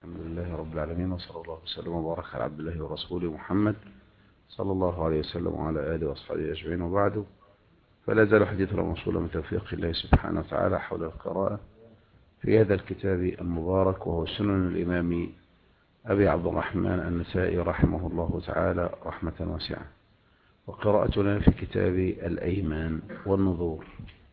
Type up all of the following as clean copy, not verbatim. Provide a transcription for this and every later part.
الحمد لله رب العالمين، وصلى الله وسلم وبارك على عبد الله ورسوله محمد صلى الله عليه وسلم وعلى آله وأصحابه أجمعين، وبعد. فلا زال حديثنا موصولا من توفيق الله سبحانه وتعالى حول القراءة في هذا الكتاب المبارك، وهو سنن الإمام أبي عبد الرحمن النسائي رحمه الله تعالى رحمة واسعة. وقراءتنا في كتاب الأيمان والنذور.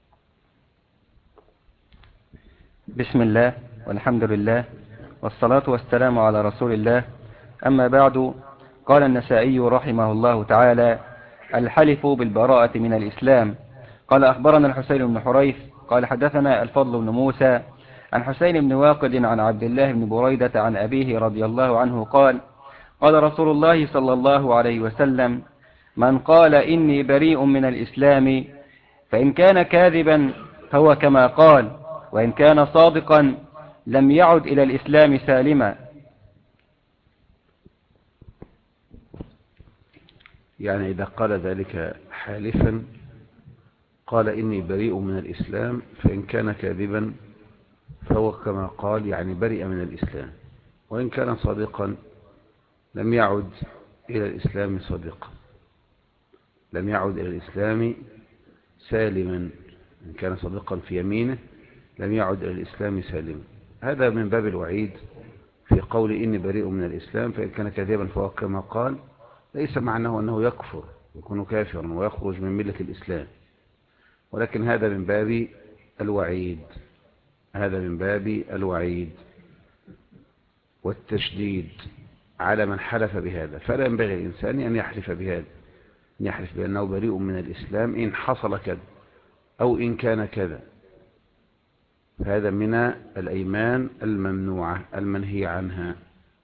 بسم الله والحمد لله والصلاة والسلام على رسول الله. أما بعد، قال النسائي رحمه الله تعالى: الحلف بالبراءة من الإسلام. قال أخبرنا الحسين بن حريث قال حدثنا الفضل بن موسى عن حسين بن واقد عن عبد الله بن بريدة عن أبيه رضي الله عنه قال: قال رسول الله صلى الله عليه وسلم: من قال إني بريء من الإسلام فإن كان كاذبا فهو كما قال، وإن كان صادقا لم يعد إلى الإسلام سالما. يعني إذا قال ذلك حالفا قال إني بريء من الإسلام، فإن كان كاذبا فهو كما قال، يعني بريء من الإسلام. وإن كان صادقا لم يعد إلى الإسلام صادقا، لم يعد إلى الإسلام سالما. إن كان صادقا في يمينه لم يعد إلى الإسلام سالما. هذا من باب الوعيد في قول إني بريء من الإسلام، فإن كان كاذبا فهو كما قال. ليس معناه أنه يكفر، يكون كافرا ويخرج من ملة الإسلام، ولكن هذا من باب الوعيد، هذا من باب الوعيد والتشديد على من حلف بهذا. فلا ينبغي الإنسان أن يحلف بهذا، أن يحلف بأنه بريء من الإسلام إن حصل كذا أو إن كان كذا. فهذا من الأيمان الممنوعة المنهي عنها.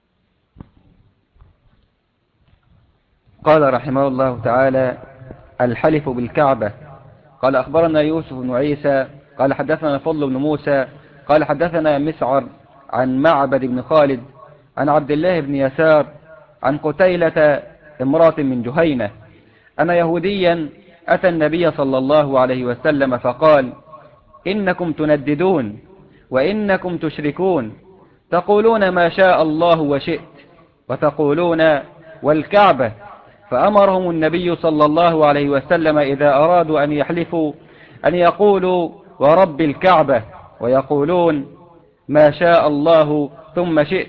قال رحمه الله تعالى: الحلف بالكعبة. قال أخبرنا يوسف بن عيسى قال حدثنا فضل بن موسى قال حدثنا مسعر عن معبد بن خالد عن عبد الله بن يسار عن قتيلة امرأة من جهينة أن يهوديا أتى النبي صلى الله عليه وسلم فقال: إنكم تنددون وإنكم تشركون، تقولون ما شاء الله وشئت، وتقولون والكعبة. فأمرهم النبي صلى الله عليه وسلم إذا أرادوا أن يحلفوا أن يقولوا ورب الكعبة، ويقولون ما شاء الله ثم شئت.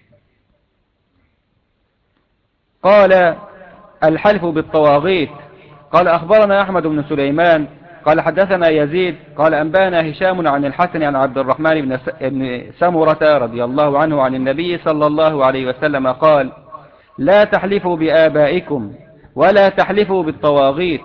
قال: الحلف بالطواغيت. قال أخبرنا أحمد بن سليمان قال حدثنا يزيد قال أنبانا هشام عن الحسن عن عبد الرحمن بن سمرة رضي الله عنه عن النبي صلى الله عليه وسلم قال: لا تحلفوا بآبائكم ولا تحلفوا بالطواغيت.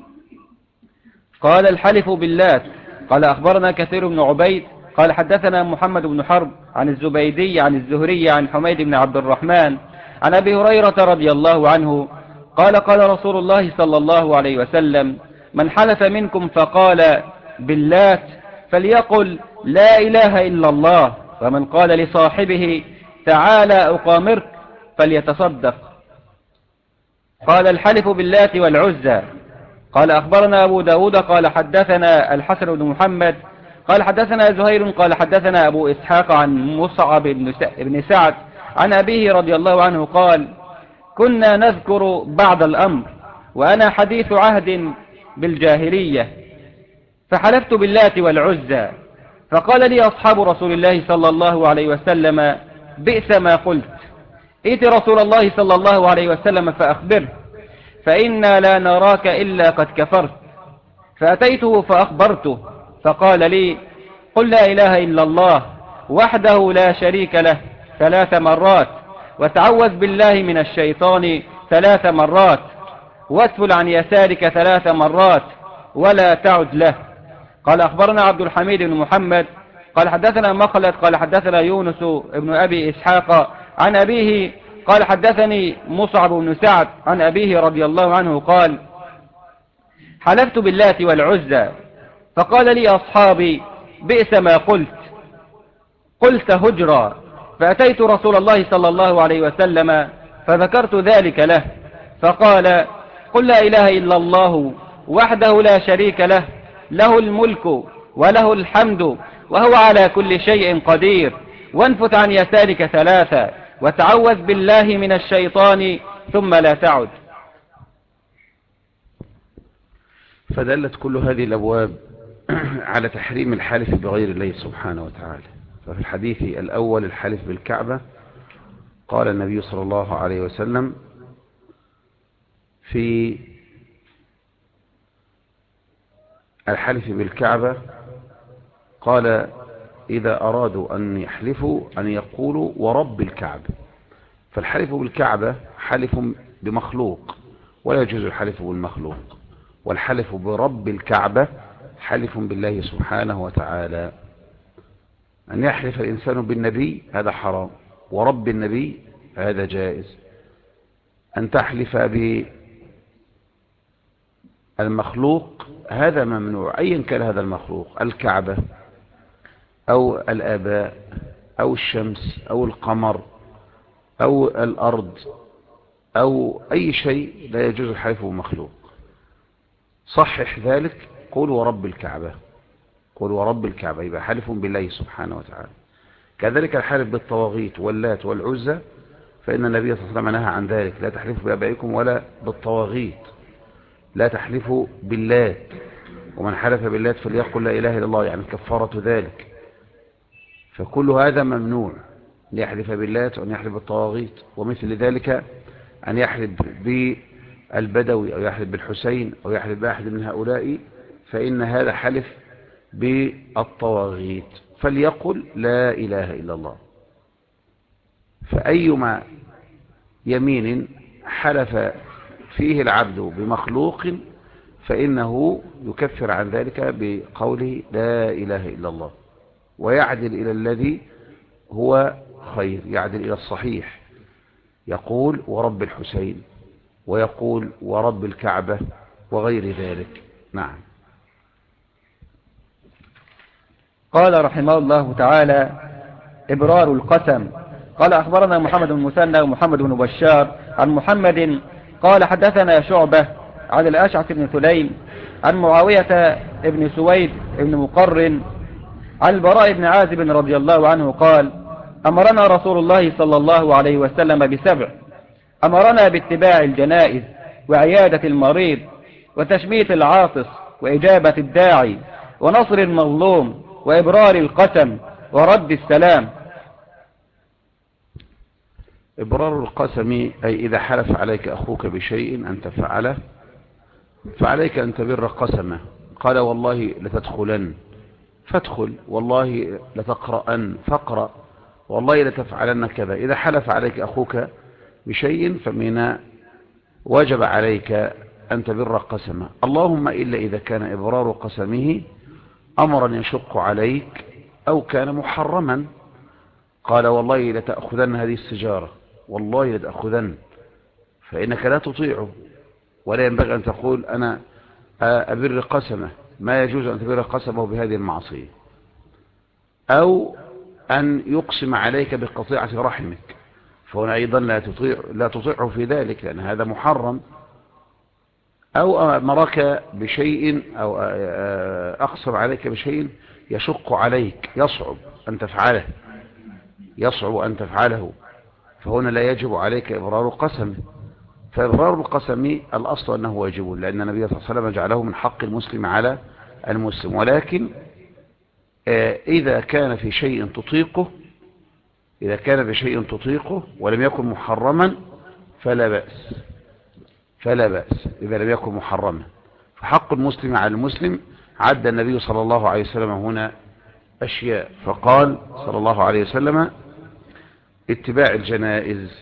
قال: الحلف باللات. قال أخبرنا كثير بن عبيد قال حدثنا محمد بن حرب عن الزبيدي عن الزهري عن حميد بن عبد الرحمن عن أبي هريرة رضي الله عنه قال: قال رسول الله صلى الله عليه وسلم: من حلف منكم فقال باللات فليقل لا إله إلا الله، ومن قال لصاحبه تعالى أقامرك فليتصدق. قال: الحلف باللات والعزى. قال أخبرنا أبو داود قال حدثنا الحسن بن محمد قال حدثنا زهير قال حدثنا أبو إسحاق عن مصعب بن سعد عن أبيه رضي الله عنه قال: كنا نذكر بعد الأمر وأنا حديث عهد بالجاهلية، فحلفت باللات والعزى، فقال لي أصحاب رسول الله صلى الله عليه وسلم: بئس ما قلت، ائت رسول الله صلى الله عليه وسلم فأخبره، فإنا لا نراك إلا قد كفرت. فأتيته فأخبرته فقال لي: قل لا إله إلا الله وحده لا شريك له 3 مرات، وتعوذ بالله من الشيطان 3 مرات، واتفل عن يسارك 3 مرات، ولا تعد له. قال أخبرنا عبد الحميد بن محمد قال حدثنا مخلد قال حدثنا يونس ابن أبي إسحاق عن أبيه قال حدثني مصعب بن سعد عن أبيه رضي الله عنه قال: حلفت باللات والعزى، فقال لي أصحابي: بئس ما قلت، قلت هجرا. فأتيت رسول الله صلى الله عليه وسلم فذكرت ذلك له، فقال: قل لا إله إلا الله وحده لا شريك له، له الملك وله الحمد وهو على كل شيء قدير، وانفت عن يسارك ثلاثا وتعوذ بالله من الشيطان ثم لا تعد. فدلت كل هذه الأبواب على تحريم الحلف بغير الله سبحانه وتعالى. ففي الحديث الأول الحلف بالكعبة قال النبي صلى الله عليه وسلم في الحلف بالكعبة قال إذا أرادوا أن يحلفوا أن يقولوا ورب الكعبة. فالحلف بالكعبة حلف بمخلوق ولا يجوز الحلف بالمخلوق، والحلف برب الكعبة حلف بالله سبحانه وتعالى. أن يحلف الإنسان بالنبي هذا حرام، ورب النبي هذا جائز. أن تحلف بالمخلوق هذا ممنوع، أيا كان هذا المخلوق، الكعبة أو الآباء أو الشمس أو القمر أو الأرض أو أي شيء لا يجوز الحلف بمخلوق. صحح ذلك، قل ورب الكعبة، قل ورب الكعبة، يبقى حلف بالله سبحانه وتعالى. كذلك الحلف بالطواغيت واللات والعزى، فإن النبي صلى الله عليه وسلم نهى عن ذلك. لا تحلفوا بآبائكم ولا بالطواغيت، لا تحلفوا باللات، ومن حلف باللات فليقل لا إله إلا الله، يعني كفارة ذلك. فكل هذا ممنوع، أن يحلف باللات وأن يحلف بالطواغيت. ومثل ذلك أن يحلف بالبدوي أو يحلف بالحسين أو يحلف بأحد من هؤلاء، فإن هذا حلف بالطواغيت. فليقل لا إله إلا الله. فأيما يمين حلف فيه العبد بمخلوق فإنه يكفر عن ذلك بقوله لا إله إلا الله، ويعدل إلى الذي هو خير، يعدل إلى الصحيح، يقول ورب الحسين ويقول ورب الكعبة وغير ذلك. نعم. قال رحمه الله تعالى: إبرار القسم. قال أخبرنا محمد بن المثنى ومحمد بن بشار عن محمد قال حدثنا شعبة عن الأشعث بن سليم عن معاوية بن سويد بن مقرن عن البراء بن عازب رضي الله عنه قال: أمرنا رسول الله صلى الله عليه وسلم بسبع. أمرنا باتباع الجنائز وعيادة المريض وتشميت العاطس وإجابة الداعي ونصر المظلوم وإبرار القسم ورد السلام. إبرار القسم أي إذا حلف عليك أخوك بشيء أن تفعله فعليك أن تبر قسمه. قال والله لتدخلن فادخل، والله لتقرأن فاقرأ، والله لتفعلن كذا. إذا حلف عليك أخوك بشيء فمن وجب عليك أن تبر قسمه، اللهم إلا إذا كان إبرار قسمه أمرا يشق عليك أو كان محرما. قال والله لتأخذن هذه السجارة، والله لتأخذن، فإنك لا تطيعه، ولا ينبغي أن تقول أنا أبر قسمه، ما يجوز أن تبر قسمه بهذه المعصية. أو أن يقسم عليك بقطيعة رحمك، فهنا أيضا لا تطيعه في ذلك، لأن هذا محرم. أو أمرك بشيء أو أقسم عليك بشيء يشق عليك، يصعب أن تفعله، يصعب أن تفعله، فهنا لا يجب عليك إبرار قسمه. فإبرار القسم الأصل أنه واجب، لأن النبي صلى الله عليه وسلم جعله من حق المسلم على المسلم. ولكن إذا كان في شيء تطيقه، إذا كان في شيء تطيقه ولم يكن محرما فلا بأس، فلا بأس إذا لم يكن محرما. فحق المسلم على المسلم عد النبي صلى الله عليه وسلم هنا أشياء، فقال صلى الله عليه وسلم اتباع الجنائز،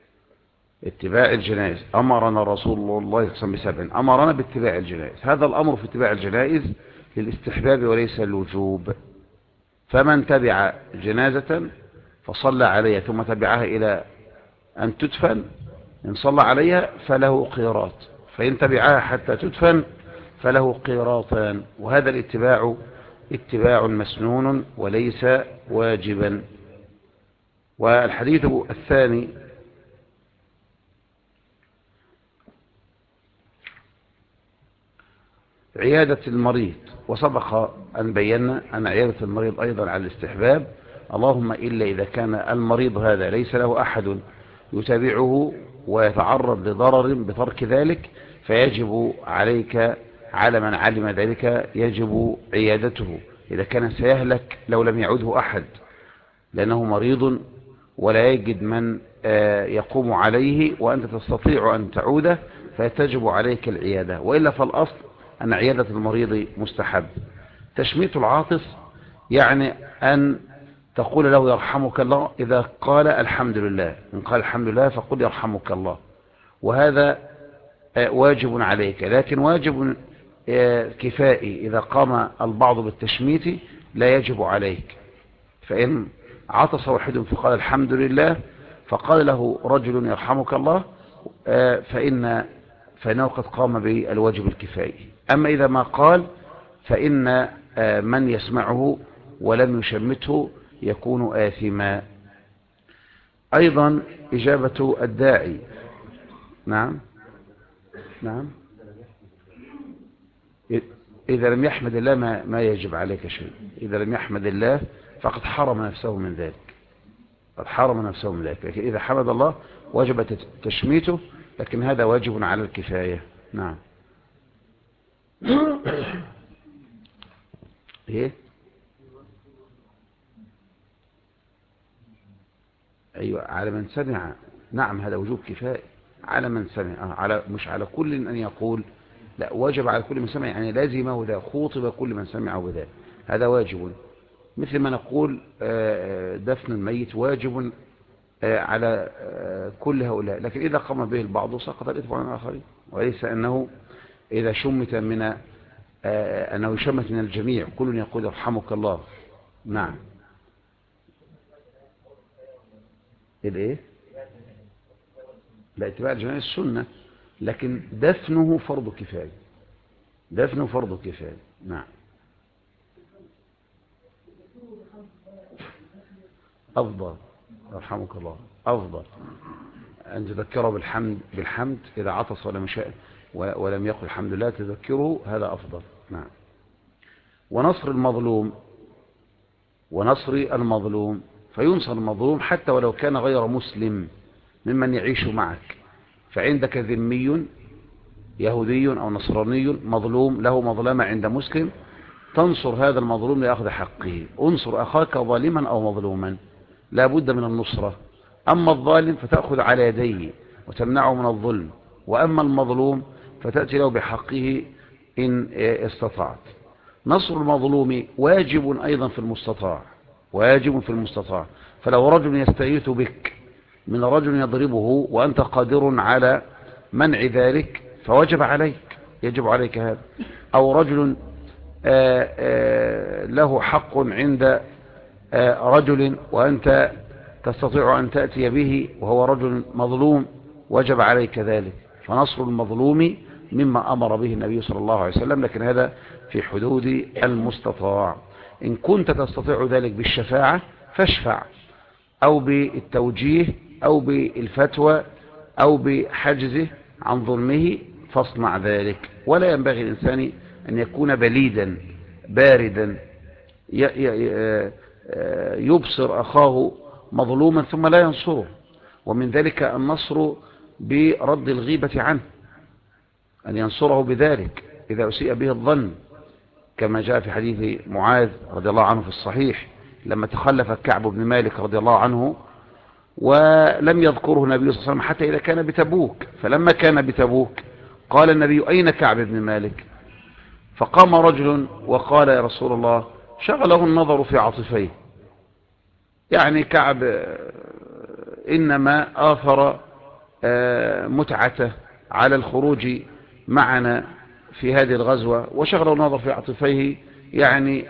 اتباع الجنائز. أمرنا رسول الله صلى الله عليه وسلم بسبع، أمرنا باتباع الجنائز. هذا الأمر في اتباع الجنائز للاستحباب وليس الوجوب. فمن تبع جنازة فصلى عليها ثم تبعها إلى أن تدفن، إن صلى عليها فله قيراط، فإن تبعها حتى تدفن فله قيراطان. وهذا الاتباع اتباع مسنون وليس واجبا. والحديث الثاني عيادة المريض، وسبق أن بينا أن عيادة المريض أيضا على الاستحباب، اللهم إلا إذا كان المريض هذا ليس له أحد يتابعه ويتعرض لضرر بترك ذلك، فيجب عليك على من علم ذلك يجب عيادته، إذا كان سيهلك لو لم يعده أحد لأنه مريض ولا يجد من يقوم عليه وأنت تستطيع أن تعوده، فيتجب عليك العيادة، وإلا فالأصل أن عيادة المريض مستحب. تشميت العاطس يعني أن تقول له يرحمك الله إذا قال الحمد لله، إن قال الحمد لله فقل يرحمك الله، وهذا واجب عليك، لكن واجب كفائي، إذا قام البعض بالتشميت لا يجب عليك. فإن عطس واحد فقال الحمد لله فقال له رجل يرحمك الله فإنه قد قام بالواجب الكفائي. أما إذا ما قال فإن من يسمعه ولم يشمته يكون آثما. أيضا إجابة الداعي. نعم نعم. إذا لم يحمد الله ما يجب عليك شيء، إذا لم يحمد الله فقد حرم نفسه من ذلك، قد حرم نفسه من ذلك، لكن إذا حمد الله وجب تشميته، لكن هذا واجب على الكفاية. نعم. إيه؟ أيوة، على من سمع. نعم، هذا وجوب كفاية على من سمع، مش على كل أن يقول، لا، واجب على كل من سمع، يعني لازمه ذا، خوطب كل من سمع بذا، هذا واجب. مثل ما نقول دفن الميت واجب على كل هؤلاء، لكن إذا قام به البعض سقط الإثم عن الآخرين، وليس أنه إذا شمت من أنه يشمت من الجميع كل يقول يرحمك الله. نعم. الإيه؟ لا، اتباع الجنائز السنة، لكن دفنه فرض كفاية، دفنه فرض كفاية. نعم. أفضل، يرحمك الله، أفضل أن تذكره بالحمد إذا عطس ولم يقل الحمد لله تذكره، هذا أفضل. نعم. ونصر المظلوم فينصر المظلوم حتى ولو كان غير مسلم ممن يعيش معك، فعندك ذمي يهودي أو نصراني مظلوم له مظلمة عند مسلم، تنصر هذا المظلوم لأخذ حقه. انصر أخاك ظالما أو مظلوما، لا بد من النصرة. أما الظالم فتأخذ على يديه وتمنعه من الظلم، وأما المظلوم فتأتي له بحقه إن استطعت. نصر المظلوم واجب أيضا في المستطاع، واجب في المستطاع. فلو رجل يستغيث بك من رجل يضربه وأنت قادر على منع ذلك فوجب عليك، يجب عليك هذا. أو رجل له حق عند رجل وأنت تستطيع أن تأتي به وهو رجل مظلوم، وجب عليك ذلك. فنصر المظلوم مما أمر به النبي صلى الله عليه وسلم، لكن هذا في حدود المستطاع. إن كنت تستطيع ذلك بالشفاعة فاشفع، أو بالتوجيه، أو بالفتوى، أو بحجزه عن ظلمه، فاصنع ذلك. ولا ينبغي الإنسان أن يكون بليدا باردا يبصر أخاه مظلوما ثم لا ينصره. ومن ذلك النصر برد الغيبة عنه، أن ينصره بذلك إذا أسيء به الظن، كما جاء في حديث معاذ رضي الله عنه في الصحيح لما تخلف كعب بن مالك رضي الله عنه ولم يذكره النبي صلى الله عليه وسلم حتى إذا كان بتبوك. فلما كان بتبوك قال النبي: أين كعب بن مالك؟ فقام رجل وقال: يا رسول الله، شغله النظر في عاطفيه، يعني كعب إنما آثر متعته على الخروج معنا في هذه الغزوة، وشغله النظر في عاطفيه، يعني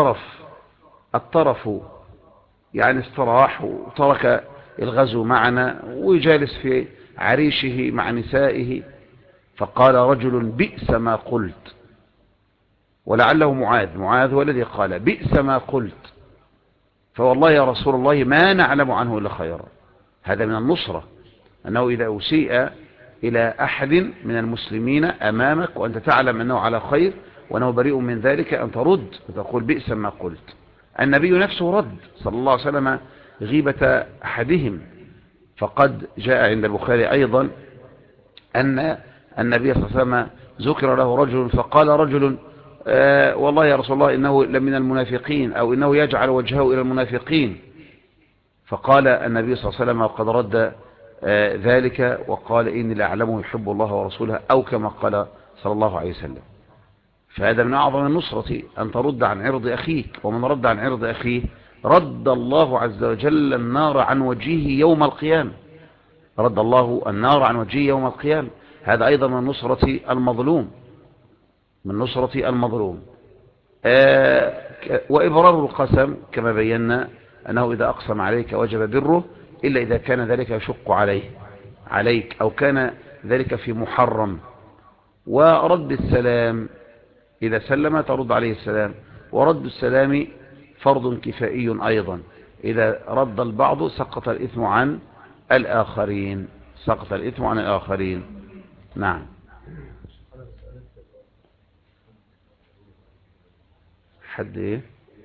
الطرف يعني استراح وترك الغزو معنا ويجالس في عريشه مع نسائه. فقال رجل: بئس ما قلت. ولعله معاذ هو الذي قال: بئس ما قلت، فوالله يا رسول الله ما نعلم عنه إلا خيرا. هذا من النصرة، أنه إذا أسيء إلى أحد من المسلمين أمامك وأنت تعلم أنه على خير وأنه بريء من ذلك، أن ترد وتقول: بئس ما قلت، النبي نفسه رد صلى الله عليه وسلم غيبة أحدهم. فقد جاء عند البخاري أيضا أن النبي صلى الله عليه وسلم ذكر له رجل فقال رجل والله يا رسول الله إنه لمن المنافقين، أو إنه يجعل وجهه إلى المنافقين. فقال النبي صلى الله عليه وسلم وقد رد ذلك وقال إني لأعلمه يحب الله ورسوله، أو كما قال صلى الله عليه وسلم. فهذا من أعظم النصرة أن ترد عن عرض أخيك، ومن رد عن عرض أخيه رد الله عز وجل النار عن وجهه يوم القيامة. رد الله النار عن وجهه يوم القيامة. هذا أيضا من نصرة المظلوم، من نصرة المظلوم. وإبرار القسم كما بينا أنه إذا أقسم عليك وجب بره، إلا إذا كان ذلك يشق عليك أو كان ذلك في محرم. ورد السلام، إذا سلم ترد عليه السلام، ورد السلام فرض كفائي أيضا. إذا رد البعض سقط الإثم عن الآخرين، سقط الإثم عن الآخرين. نعم. حد إيه؟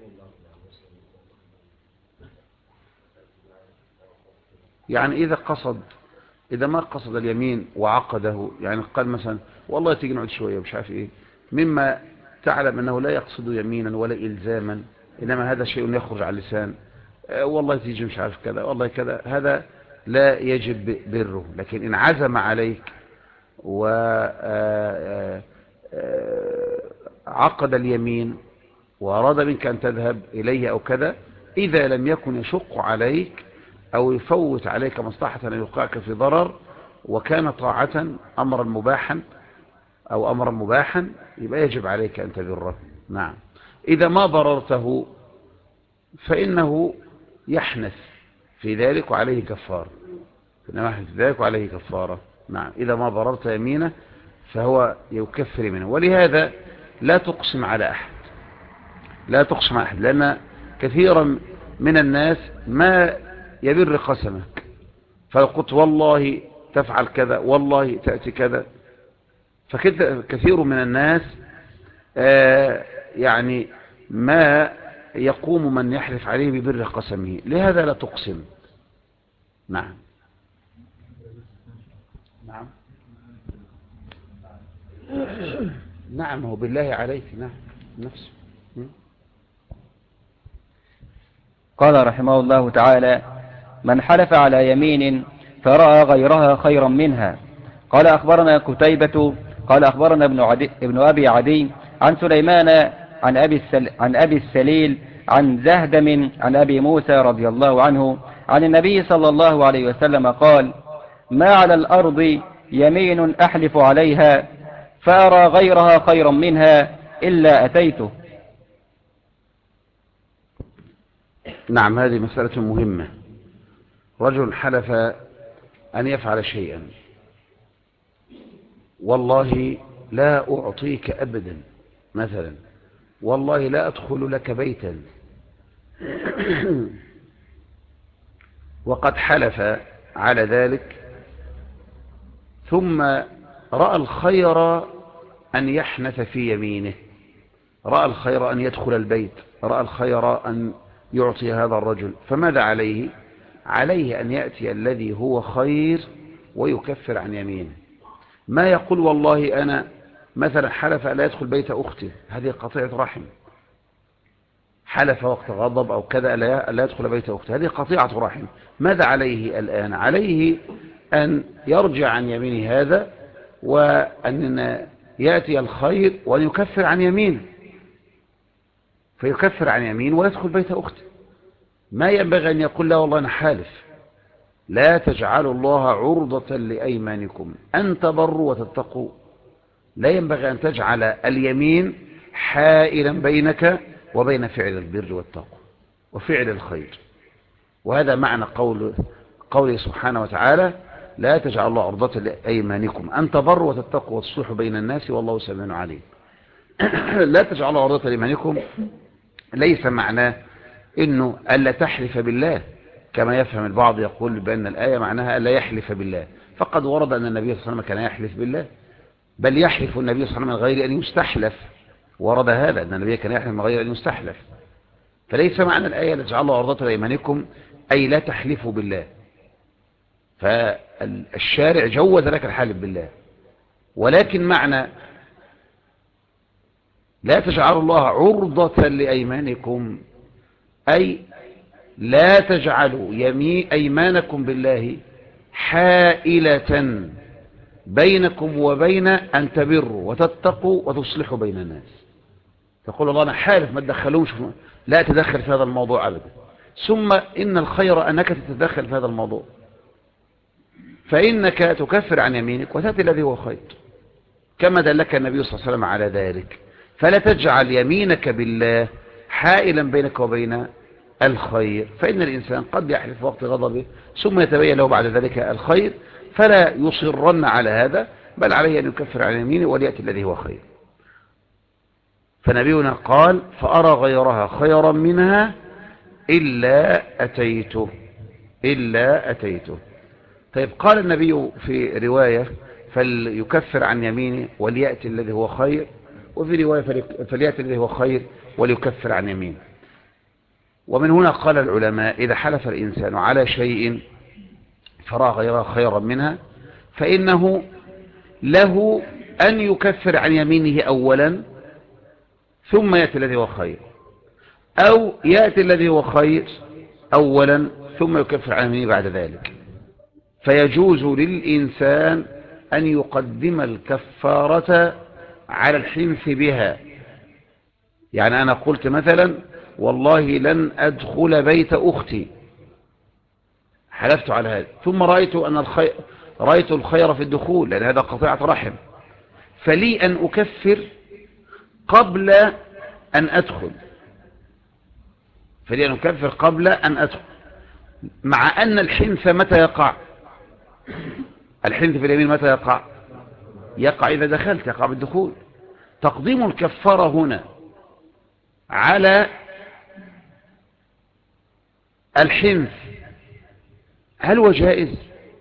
يعني إذا ما قصد اليمين وعقده، يعني قال مثلا والله تيجي نقعد شوية مش عارف إيه، مما تعلم أنه لا يقصد يمينا ولا إلزاما، إنما هذا شيء يخرج على اللسان، والله تيجي مش عارف كذا والله كذا، هذا لا يجب بره. لكن إن عزم عليك وعقد اليمين وأراد منك أن تذهب إليه أو كذا، إذا لم يكن يشق عليك أو يفوت عليك مصلحة أن يوقعك في ضرر، وكان طاعة أمرا مباحا أو أمرا مباحا، يبقى يجب عليك أن تبره. نعم. إذا ما بررته فإنه يحنث في ذلك وعليه كفارة، نعم. إذا ما بررت يمينه فهو يكفر منه. ولهذا لا تقسم على أحد، لأن كثيرا من الناس ما يبر قسمك، فلو قلت والله تفعل كذا والله تأتي كذا، فكثير من الناس يعني ما يقوم من يحلف عليه ببر قسمه، لهذا لا تقسم. نعم. نعم هو بالله عليك. نعم نفسه. قال رحمه الله تعالى: من حلف على يمين فرأى غيرها خيرا منها. قال أخبرنا كتيبة قال أخبرنا ابن أبي عدي عن سليمان عن أبي السليل عن زهدم عن أبي موسى رضي الله عنه عن النبي صلى الله عليه وسلم قال: ما على الأرض يمين أحلف عليها فأرى غيرها خيرا منها إلا أتيته. نعم. هذه مسألة مهمة. رجل حلف أن يفعل شيئا، والله لا أعطيك أبدا، مثلا والله لا أدخل لك بيتا، وقد حلف على ذلك، ثم رأى الخير أن يحنث في يمينه، رأى الخير أن يدخل البيت، رأى الخير أن يعطي هذا الرجل، فماذا عليه؟ عليه أن يأتي الذي هو خير ويكفر عن يمينه. ما يقول والله أنا مثلا حلف لا يدخل بيت أختي، هذه قطيعة رحم. حلف وقت غضب أو كذا لا يدخل بيت أختي، هذه قطيعة رحم. ماذا عليه الآن؟ عليه أن يرجع عن يمين هذا، وأن يأتي الخير وأن يكفر عن يمينه، فيكفر عن يمين ويدخل بيت أختي. ما ينبغي أن يقول لا والله أنا حالف. لا تجعلوا الله عرضة لأيمانكم أن تبروا وتتقوا. لا ينبغي أن تجعل اليمين حائلا بينك وبين فعل البر والتقوى وفعل الخير. وهذا معنى قوله سبحانه وتعالى: لا تجعلوا الله عرضة لأيمانكم أن تبروا وتتقوا وتصلحوا بين الناس والله سميع عليم. لا تجعلوا عرضة لأيمانكم ليس معناه إنه ألا تحلف بالله، كما يفهم البعض يقول بأن الآية معناها ألا يحلف بالله. فقد ورد أن النبي صلى الله عليه وسلم كان يحلف بالله، بل يحلف النبي صلى الله عليه وسلم من غير أن يستحلف. ورد هذا أن النبي كان يحلف من غير أن يستحلف. فليس معنى الآية لتجعلوا الله عرضة لأيمانكم أي لا تحلفوا بالله، فالشارع جوز لك الحلف بالله، ولكن معنى لا تجعلوا الله عرضة لأيمانكم أي لا تجعلوا أيمانكم بالله حائلة بينكم وبين أن تبروا وتتقوا وتصلحوا بين الناس. تقول الله أنا حالف ما تدخلوش، لا تدخل في هذا الموضوع أبدا. ثم إن الخير أنك تتدخل في هذا الموضوع، فإنك تكفر عن يمينك وتأتي الذي هو خير، كما دلك النبي صلى الله عليه وسلم على ذلك. فلا تجعل يمينك بالله حائلا بينك وبين الخير، فإن الإنسان قد يحلف وقت غضبه ثم يتبين له بعد ذلك الخير، فلا يصرن على هذا، بل عليه أن يكفر عن يمينه وليأتي الذي هو خير. فنبينا قال فأرى غيرها خيرا منها إلا أتيته. طيب قال النبي في رواية فليكفر عن يمينه وليأتي الذي هو خير، وفي رواية فليأتي الذي هو خير وليكفر عن يمينه. ومن هنا قال العلماء إذا حلف الإنسان على شيء فرأى غيرها خيرا منها فإنه له أن يكفر عن يمينه أولا ثم يأتي الذي هو خير، أو يأتي الذي هو خير أولا ثم يكفر عن يمينه بعد ذلك. فيجوز للإنسان أن يقدم الكفارة على الحنث بها. يعني أنا قلت مثلا والله لن أدخل بيت أختي، حلفت على هذا، ثم رأيت الخير في الدخول لأن هذا قطيعة رحم، فلي أن أكفر قبل أن أدخل، مع أن الحنث متى يقع؟ الحنث في اليمين متى يقع إذا دخلت، يقع بالدخول. تقديم الكفارة هنا على الحنث هل هو جائز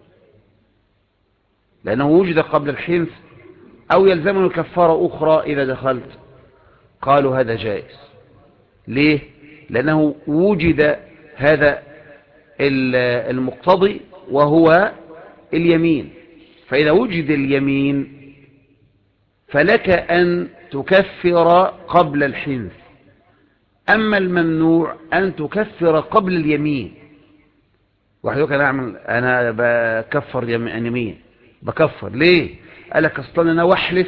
لأنه وجد قبل الحنث، أو يلزمه كفارة أخرى إذا دخلت؟ قالوا هذا جائز. ليه؟ لأنه وجد هذا المقتضي وهو اليمين، فإذا وجد اليمين فلك أن تكفر قبل الحنث. أما الممنوع أن تكفر قبل اليمين. واحد يقول أنا بكفر يمين، بكفر ليه؟ قالك أصلا أنا وحلف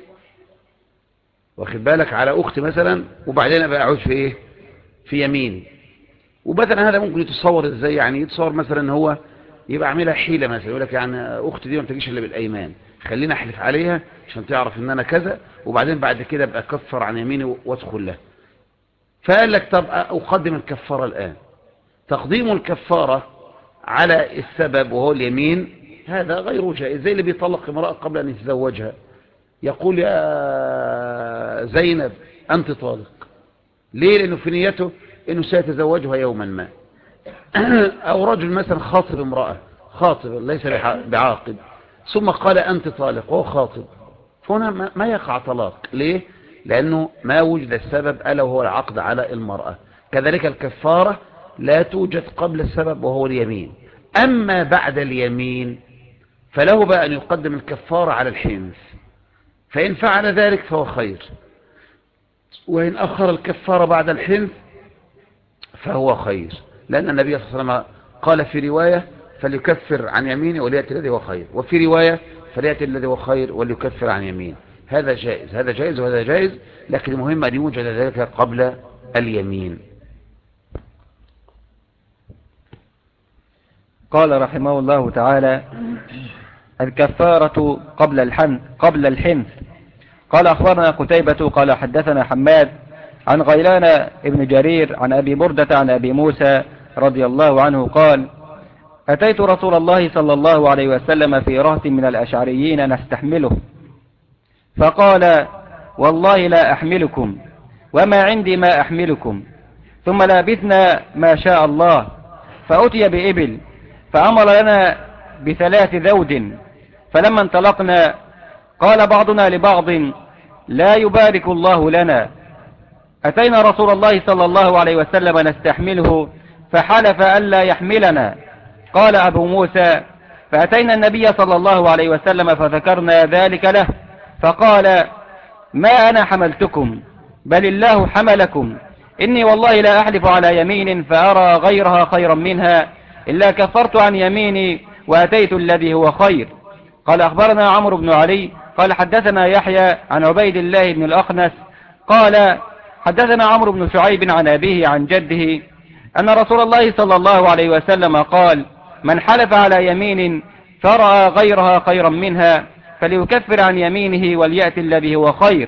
واخد بالك على أختي مثلا، وبعدين أبقى أعود في إيه؟ في يميني. ومثلا هذا ممكن يتصور إزاي؟ يعني يتصور مثلا هو يبقى عاملها حيلة، مثلا يقول لك يعني أختي دي ما تجيش إلا بالأيمان، خلينا أحلف عليها عشان تعرف إن أنا كذا، وبعدين بعد كده أبقى أكفر عن يميني وأدخل له. فقال لك طب أقدم الكفارة الآن. تقديم الكفارة على السبب وهو اليمين هذا غير جائز، زي اللي بيطلق امرأة قبل أن يتزوجها، يقول يا زينب أنت طالق. ليه؟ لأنه في نيته أنه سيتزوجها يوما ما. أو رجل مثلا خاطب امرأة، خاطب ليس بعاقد، ثم قال أنت طالق وهو خاطب، فهنا ما يقع طلاق. ليه؟ لأنه ما وجد السبب ألا وهو العقد على المرأة. كذلك الكفارة لا توجد قبل السبب وهو اليمين. أما بعد اليمين فله بقى أن يقدم الكفارة على الحنث، فإن فعل ذلك فهو خير، وإن أخر الكفارة بعد الحنث فهو خير، لأن النبي صلى الله عليه وسلم قال في رواية فليكفر عن يمينه وليأتي الذي هو خير، وفي رواية فليأتي الذي هو خير وليكفر عن يمينه. هذا جائز، هذا جائز وهذا جائز، لكن المهم أن يوجد ذلك قبل اليمين. قال رحمه الله تعالى الكفارة قبل الحنث. قال أخبرنا قتيبة قال حدثنا حماد عن غيلان ابن جرير عن أبي بردة عن أبي موسى رضي الله عنه قال أتيت رسول الله صلى الله عليه وسلم في رهط من الأشعريين نستحمله، فقال والله لا أحملكم وما عندي ما أحملكم. ثم لابثنا ما شاء الله، فأتي بإبل فأمر لنا ب3 ذود، فلما انطلقنا قال بعضنا لبعض لا يبارك الله لنا، أتينا رسول الله صلى الله عليه وسلم نستحمله فحلف ألا يحملنا. قال أبو موسى: فأتينا النبي صلى الله عليه وسلم فذكرنا ذلك له، فقال: ما أنا حملتكم، بل الله حملكم. إني والله لا أحلف على يمين فأرى غيرها خيرا منها إلا كفرت عن يميني وأتيت الذي هو خير. قال أخبرنا عمرو بن علي قال حدثنا يحيى عن عبيد الله بن الأخنس قال حدثنا عمرو بن شعيب عن أبيه عن جده أن رسول الله صلى الله عليه وسلم قال: من حلف على يمين فرأى غيرها خيرا منها فليكفر عن يمينه وليأتي الذي هو خير.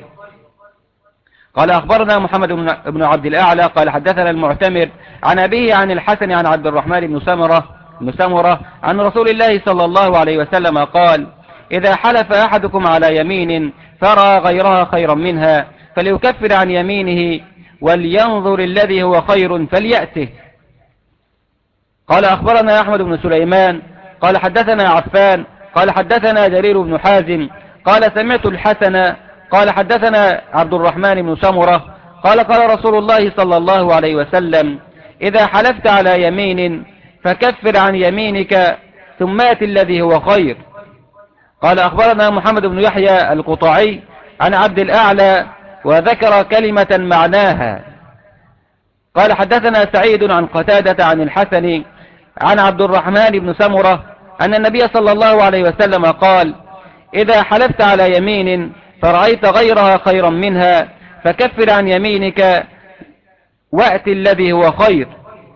قال أخبرنا محمد بن عبد الأعلى قال حدثنا المعتمر عن أبيه عن الحسن عن عبد الرحمن بن سمرة عن رسول الله صلى الله عليه وسلم قال: إذا حلف أحدكم على يمين فرأى غيرها خيرا منها فليكفر عن يمينه ولينظر الذي هو خير فليأته. قال أخبرنا أحمد بن سليمان قال حدثنا عفان قال حدثنا جرير بن حازم قال سمعت الحسن قال حدثنا عبد الرحمن بن سمرة قال قال رسول الله صلى الله عليه وسلم: إذا حلفت على يمين فكفر عن يمينك ثم ات الذي هو خير. قال أخبرنا محمد بن يحيى القطعي عن عبد الأعلى وذكر كلمة معناها. قال حدثنا سعيد عن قتادة عن الحسن عن عبد الرحمن بن سمرة أن النبي صلى الله عليه وسلم قال: إذا حلفت على يمين فرأيت غيرها خيرا منها فكفر عن يمينك وأت الذي هو خير.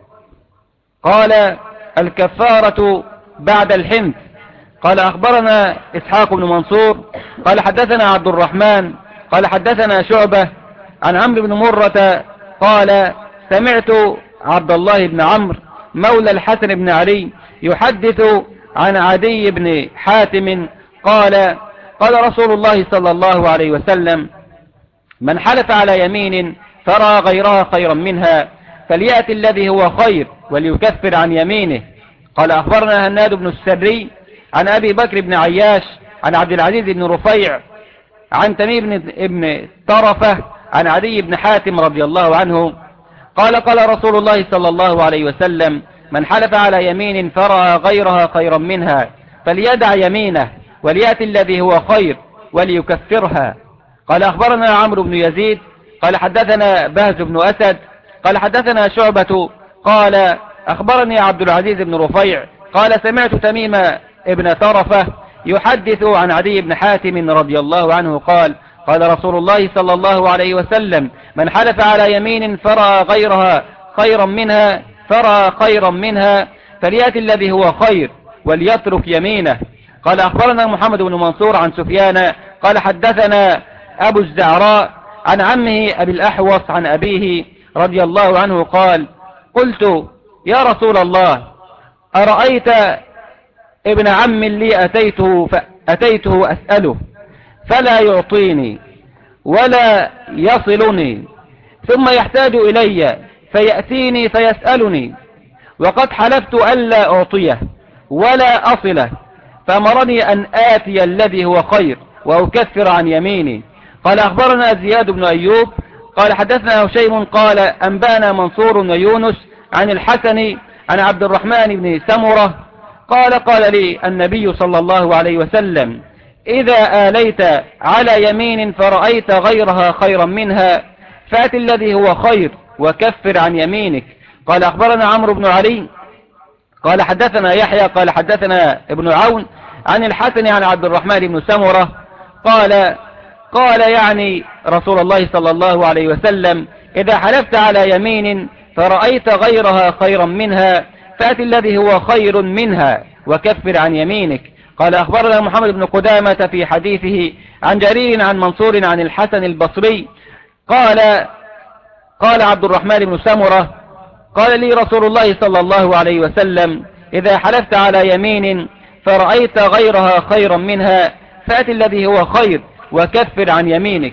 قال: الكفارة بعد الحنث. قال أخبرنا إسحاق بن منصور قال حدثنا عبد الرحمن قال حدثنا شعبة عن عمرو بن مرة قال سمعت عبد الله بن عمرو مولى الحسن بن علي يحدث عن عدي بن حاتم قال: قال رسول الله صلى الله عليه وسلم: من حلف على يمين فرأى غيرها خيرا منها فليأتي الذي هو خير وليكفر عن يمينه. قال أخبرنا هناد بن السري عن أبي بكر بن عياش عن عبد العزيز بن رفيع عن تميم بن طرفة عن عدي بن حاتم رضي الله عنه قال: قال رسول الله صلى الله عليه وسلم: من حلف على يمين فرأى غيرها خيرا منها فليدع يمينه وليأتي الذي هو خير وليكفرها. قال أخبرنا عمرو بن يزيد قال حدثنا بهز بن أسد قال حدثنا شعبة قال أخبرني عبد العزيز بن رفيع قال سمعت تميم ابن طرفة يحدث عن عدي بن حاتم رضي الله عنه قال: قال رسول الله صلى الله عليه وسلم: من حلف على يمين فرأى غيرها خيرا منها فليأتي الذي هو خير وليترك يمينه. قال أخبرنا محمد بن منصور عن سفيان قال حدثنا أبو الزعراء عن عمه أبي الأحوص عن أبيه رضي الله عنه قال: قلت: يا رسول الله، أرأيت ابن عم لي أتيته أسأله فلا يعطيني ولا يصلني ثم يحتاج إلي فيأتيني فيسألني وقد حلفت ألا أعطيه ولا أصله فأمرني أن آتي الذي هو خير وأكفر عن يميني. قال أخبرنا زياد بن أيوب قال حدثنا هشيم قال أنبانا منصور ويونس عن الحسن عن عبد الرحمن بن سمرة قال لي النبي صلى الله عليه وسلم: إذا آليت على يمين فرأيت غيرها خيرا منها فأت الذي هو خير وكفر عن يمينك. قال أخبرنا عمرو بن علي قال حدثنا يحيى قال حدثنا ابن عون عن الحسن عن عبد الرحمن بن سمرة قال يعني رسول الله صلى الله عليه وسلم: إذا حلفت على يمين فرأيت غيرها خيرا منها فأت الذي هو خير منها وكفر عن يمينك. قال أخبرنا محمد بن قدامة في حديثه عن جرير عن منصور عن الحسن البصري قال عبد الرحمن بن سمرة: قال لي رسول الله صلى الله عليه وسلم: إذا حلفت على يمين فرأيت غيرها خيرا منها فأت الذي هو خير وكفر عن يمينك.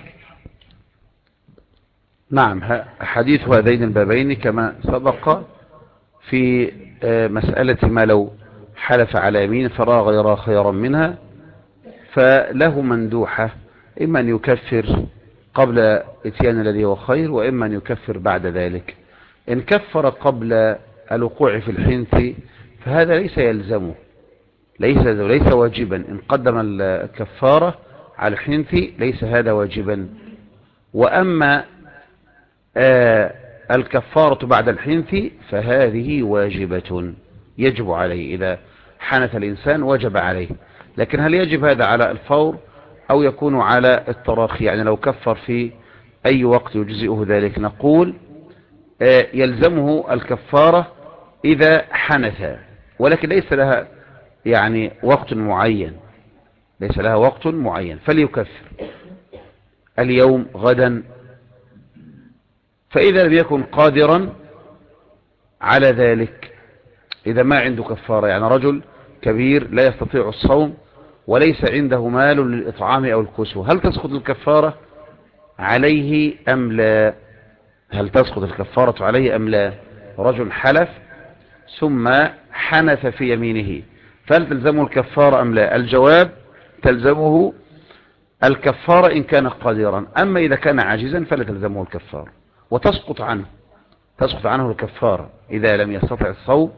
نعم، حديث هذين البابين كما سبق في مسألة ما لو حلف على يمين فرأى غيرها خيرا منها فله مندوحة، إما أن يكفر قبل اتيان الذي هو خير، وإما أن يكفر بعد ذلك. إن كفر قبل الوقوع في الحنث فهذا ليس يلزمه، ليس واجبا. إن قدم الكفارة على الحنث ليس هذا واجبا. وأما الكفارة بعد الحنث فهذه واجبة، يجب عليه. إذا حنث الإنسان وجب عليه. لكن هل يجب هذا على الفور أو يكون على التراخي؟ يعني لو كفر في أي وقت يجزئه ذلك، نقول يلزمه الكفارة إذا حنث، ولكن ليس لها يعني وقت معين، ليس لها وقت معين، فليكفر اليوم غدا. فإذا لم يكن قادرا على ذلك، إذا ما عنده كفارة، يعني رجل كبير لا يستطيع الصوم وليس عنده مال للإطعام أو الكسوة، هل تسقط الكفارة عليه أم لا؟ هل تسقط الكفارة عليه أم لا؟ رجل حلف ثم حنث في يمينه، فهل تلزمه الكفارة أم لا؟ الجواب تلزمه الكفارة إن كان قادرا، أما إذا كان عاجزا فلا تلزمه الكفارة، وتسقط عنه، تسقط عنه الكفارة إذا لم يستطع الصوم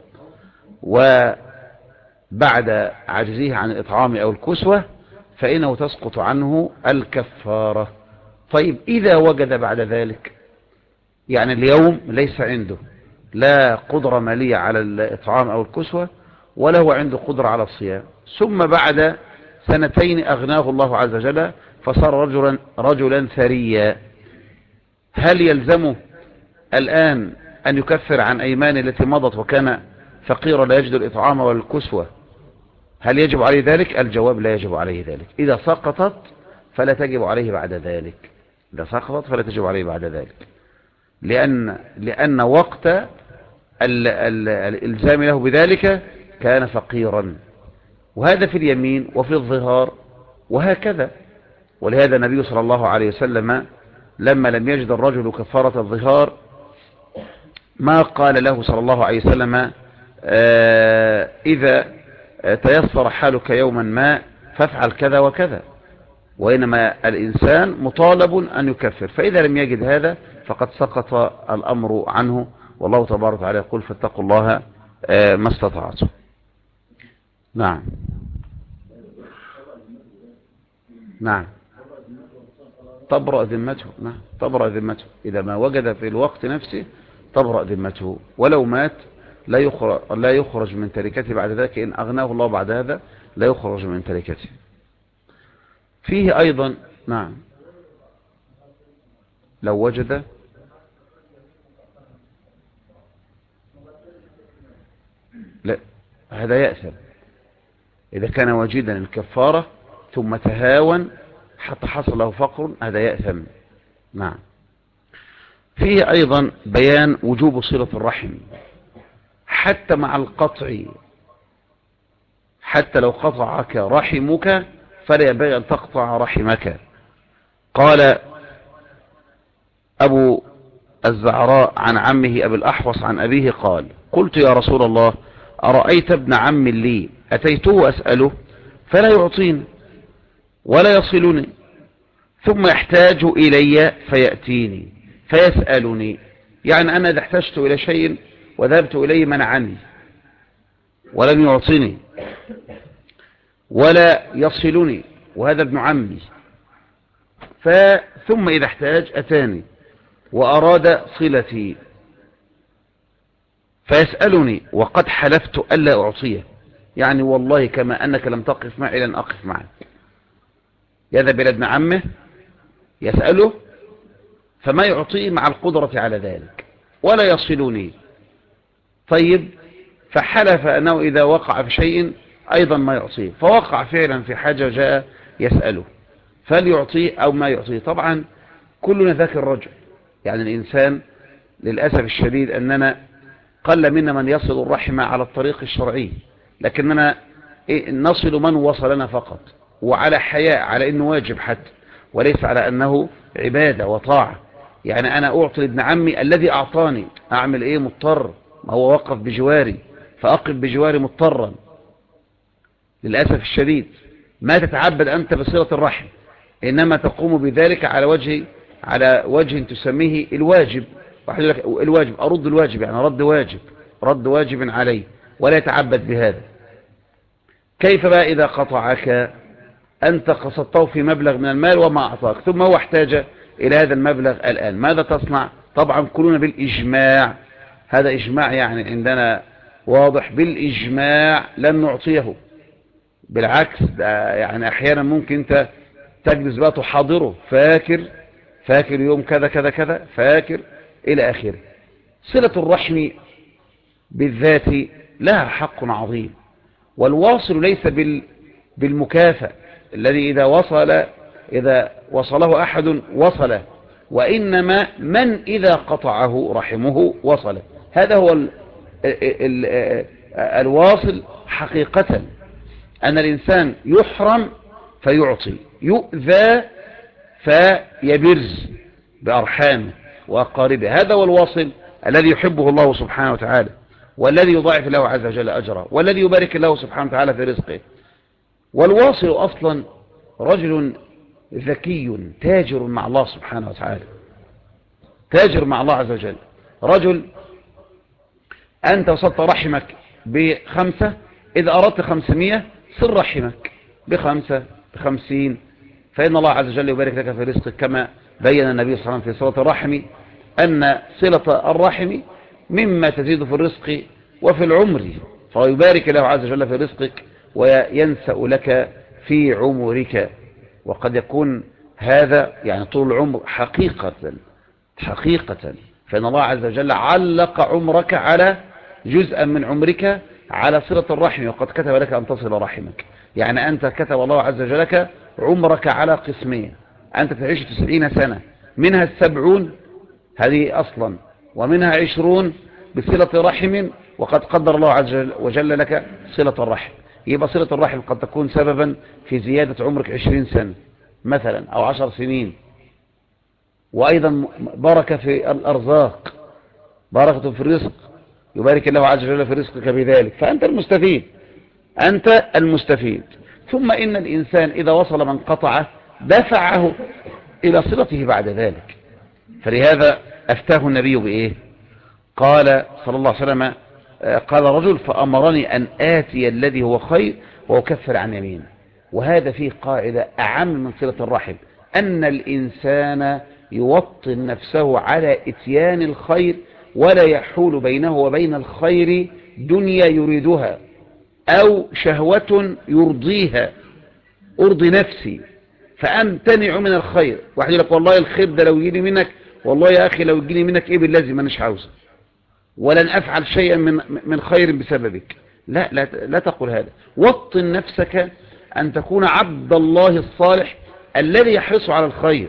وبعد عجزه عن الإطعام أو الكسوة فإنه تسقط عنه الكفارة. طيب إذا وجد بعد ذلك، يعني اليوم ليس عنده لا قدرة مالية على الإطعام أو الكسوة ولا هو عنده قدرة على الصيام، ثم بعد سنتين أغناه الله عز وجل فصار رجلا ثريا، هل يلزمه الآن أن يكفر عن أيمان التي مضت وكان فقيرا لا يجد الإطعام والكسوة؟ هل يجب عليه ذلك؟ الجواب لا يجب عليه ذلك. إذا سقطت فلا تجب عليه بعد ذلك، إذا سقطت فلا تجب عليه بعد ذلك، لأن وقت الإلزام له بذلك كان فقيرا، وهذا في اليمين وفي الظهار وهكذا. ولهذا النبي صلى الله عليه وسلم لما لم يجد الرجل كفارة الظهار ما قال له صلى الله عليه وسلم إذا تيسر حالك يوما ما فافعل كذا وكذا، وإنما الإنسان مطالب أن يكفر، فإذا لم يجد هذا فقد سقط الأمر عنه. والله تبارك وتعالى يقول فاتقوا الله ما استطعتم. نعم نعم تبرأ ذمته، نعم تبرأ ذمته، إذا ما وجد في الوقت نفسه تبرأ ذمته، ولو مات لا يخرج من تركته بعد ذلك، إن أغناه الله بعد هذا لا يخرج من تركته. فيه أيضا نعم لو وجد لا هذا يأثم، إذا كان واجدا الكفارة ثم تهاون حتى حصل له فقر هذا يأثم. نعم. فيه أيضا بيان وجوب صلة الرحم حتى مع القطع، حتى لو قطعك رحمك فلا ينبغي أن تقطع رحمك. قال أبو الزعراء عن عمه أبي الأحوص عن أبيه قال قلت يا رسول الله أرأيت ابن عم لي أتيته أسأله فلا يعطيني ولا يصلني، ثم يحتاج إلي فيأتيني فيسألني، يعني أنا إذا احتجت إلى شيء وذهبت إليه منعني ولم يعطيني ولا يصلني، وهذا ابن عمي، ثم إذا احتاج أتاني وأراد صلتي فيسألني وقد حلفت ألا أعطيه، يعني والله كما أنك لم تقف معي لن أقف معك. يذهب إلى ابن عمه يسأله فما يعطيه مع القدرة على ذلك ولا يصلني، طيب فحلف أنه إذا وقع في شيء أيضا ما يعطيه، فوقع فعلا في حاجة جاء يسأله فليعطيه أو ما يعطيه. طبعا كلنا ذاك الرجل، يعني الإنسان للأسف الشديد أننا قل منا من يصل الرحمة على الطريق الشرعي، لكننا نصل من وصلنا فقط، وعلى حياء، على أنه واجب حتى وليس على أنه عبادة وطاعة. يعني أنا أعطي ابن عمي الذي أعطاني، أعمل إيه؟ مضطر، ما هو وقف بجواري فأقف بجواري مضطرا. للأسف الشديد ما تتعبد أنت بصلة الرحم، إنما تقوم بذلك على وجه على وجه تسميه الواجب، واحد يقول لك الواجب أرد الواجب، يعني رد واجب، رد واجب عليه ولا يتعبد بهذا. كيف بقى إذا قطعك، أنت قصدته في مبلغ من المال وما أعطاك، ثم هو احتاج إلى هذا المبلغ الآن، ماذا تصنع؟ طبعا كلنا بالإجماع، هذا إجماع يعني عندنا واضح، بالإجماع لن نعطيه، بالعكس ده يعني أحيانا ممكن أنت تجلس بقى تحاضره، فاكر يوم كذا كذا كذا، فاكر إلى آخره. صلة الرحم بالذات لها حق عظيم، والواصل ليس بالمكافأ الذي إذا وصله أحد وصله، وإنما من إذا قطعه رحمه وصله، هذا هو الواصل حقيقة، أن الإنسان يحرم فيعطي، يؤذى فيبرز بأرحامه وأقاربه، هذا هو الواصل الذي يحبه الله سبحانه وتعالى، والذي يضاعف له عز وجل أجره، والذي يبارك الله سبحانه وتعالى في رزقه. والواصل أصلا رجل ذكي تاجر مع الله سبحانه وتعالى، تاجر مع الله عز وجل. رجل أنت وصلت رحمك ب5، إذا أردت 500 صل رحمك ب5 ب50، فإن الله عز وجل يبارك لك في رزقك، كما بين النبي صلى الله عليه وسلم في صلة الرحم أن صلة الرحم مما تزيد في الرزق وفي العمر، فيبارك له عز وجل في رزقك وينسأ لك في عمرك. وقد يكون هذا يعني طول العمر حقيقة، فإن الله عز وجل علق عمرك على جزءا من عمرك على صلة الرحم، وقد كتب لك أن تصل رحمك، يعني أنت كتب الله عز وجل لك عمرك على قسمين، أنت تعيش 90 سنة، منها 70 هذه أصلا، ومنها 20 بصلة رحم، وقد قدر الله عز وجل لك صلة الرحم. يبقى صلة الرحم قد تكون سببا في زيادة عمرك 20 سنة مثلا أو 10 سنين. وأيضا بركة في الأرزاق، بركة في الرزق، يبارك الله عز وجل في رزقك بذلك، فأنت المستفيد، أنت المستفيد. ثم إن الإنسان إذا وصل من قطعه دفعه إلى صلته بعد ذلك، فلهذا أفتاه النبي بإيه؟ قال صلى الله عليه وسلم قال رجل فأمرني أن آتي الذي هو خير وأكفر عن يمين. وهذا فيه قاعدة أعم من صلة الرحم، أن الإنسان يوطن نفسه على إتيان الخير، ولا يحول بينه وبين الخير دنيا يريدها أو شهوة يرضيها، أرضي نفسي فأمتنع من الخير. واحد يقول لك والله الخير ده لو يجيني منك، والله يا أخي لو يجيني منك إيه باللازم ما نش عاوزه، ولن أفعل شيئا من خير بسببك. لا تقل هذا، وطن نفسك أن تكون عبد الله الصالح الذي يحرص على الخير،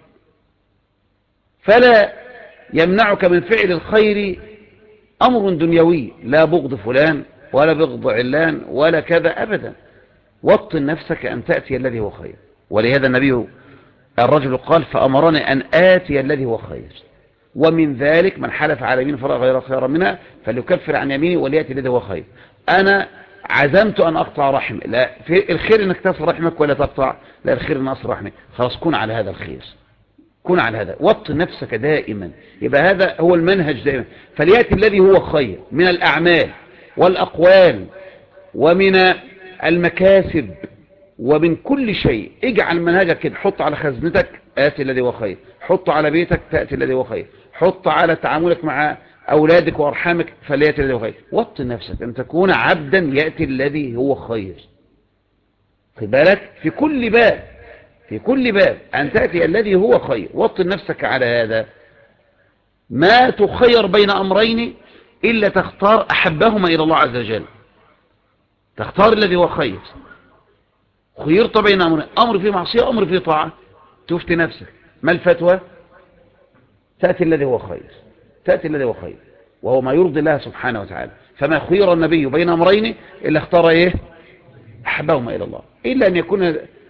فلا يمنعك من فعل الخير أمر دنيوي، لا بغض فلان ولا بغض علان ولا كذا أبدا. وطن نفسك أن تأتي الذي هو خير. ولهذا النبي الرجل قال فأمرني أن آتي الذي هو خير، ومن ذلك من حلف على يمين فرأى غير خيرا منها فليكفر عن يمينه وليأتي الذي هو خير. أنا عزمت أن أقطع رحم، لا في الخير أنك تصل رحمك ولا تقطع، لا الخير أن أصل رحمك، خلاص كن على هذا الخير، كن على هذا، وطن نفسك دائما، يبقى هذا هو المنهج دائما. فليأتي الذي هو خير من الأعمال والأقوال ومن المكاسب ومن كل شيء. اجعل منهجك كده، حط على خزنتك آتي الذي هو خير، حط على بيتك تأتي الذي هو خير، حط على تعاملك مع أولادك وأرحامك فليأتي الذي هو خير. وطن نفسك أن تكون عبدا يأتي الذي هو خير، خد بالك في كل باب، في كل باب أن تأتي الذي هو خير. وطن نفسك على هذا. ما تخير بين أمرين إلا تختار أحبهما إلى الله عز وجل، تختار الذي هو خير. خيرت بين أمرين، أمر فيه معصية أمر فيه طاعة، تفتي نفسك، ما الفتوى؟ تأتي الذي هو خير، تأتي الذي هو خير، وهو ما يرضي الله سبحانه وتعالى. فما خير النبي بين أمرين إلا اختار إيه؟ أحبهما إلى الله، إلا أن يكون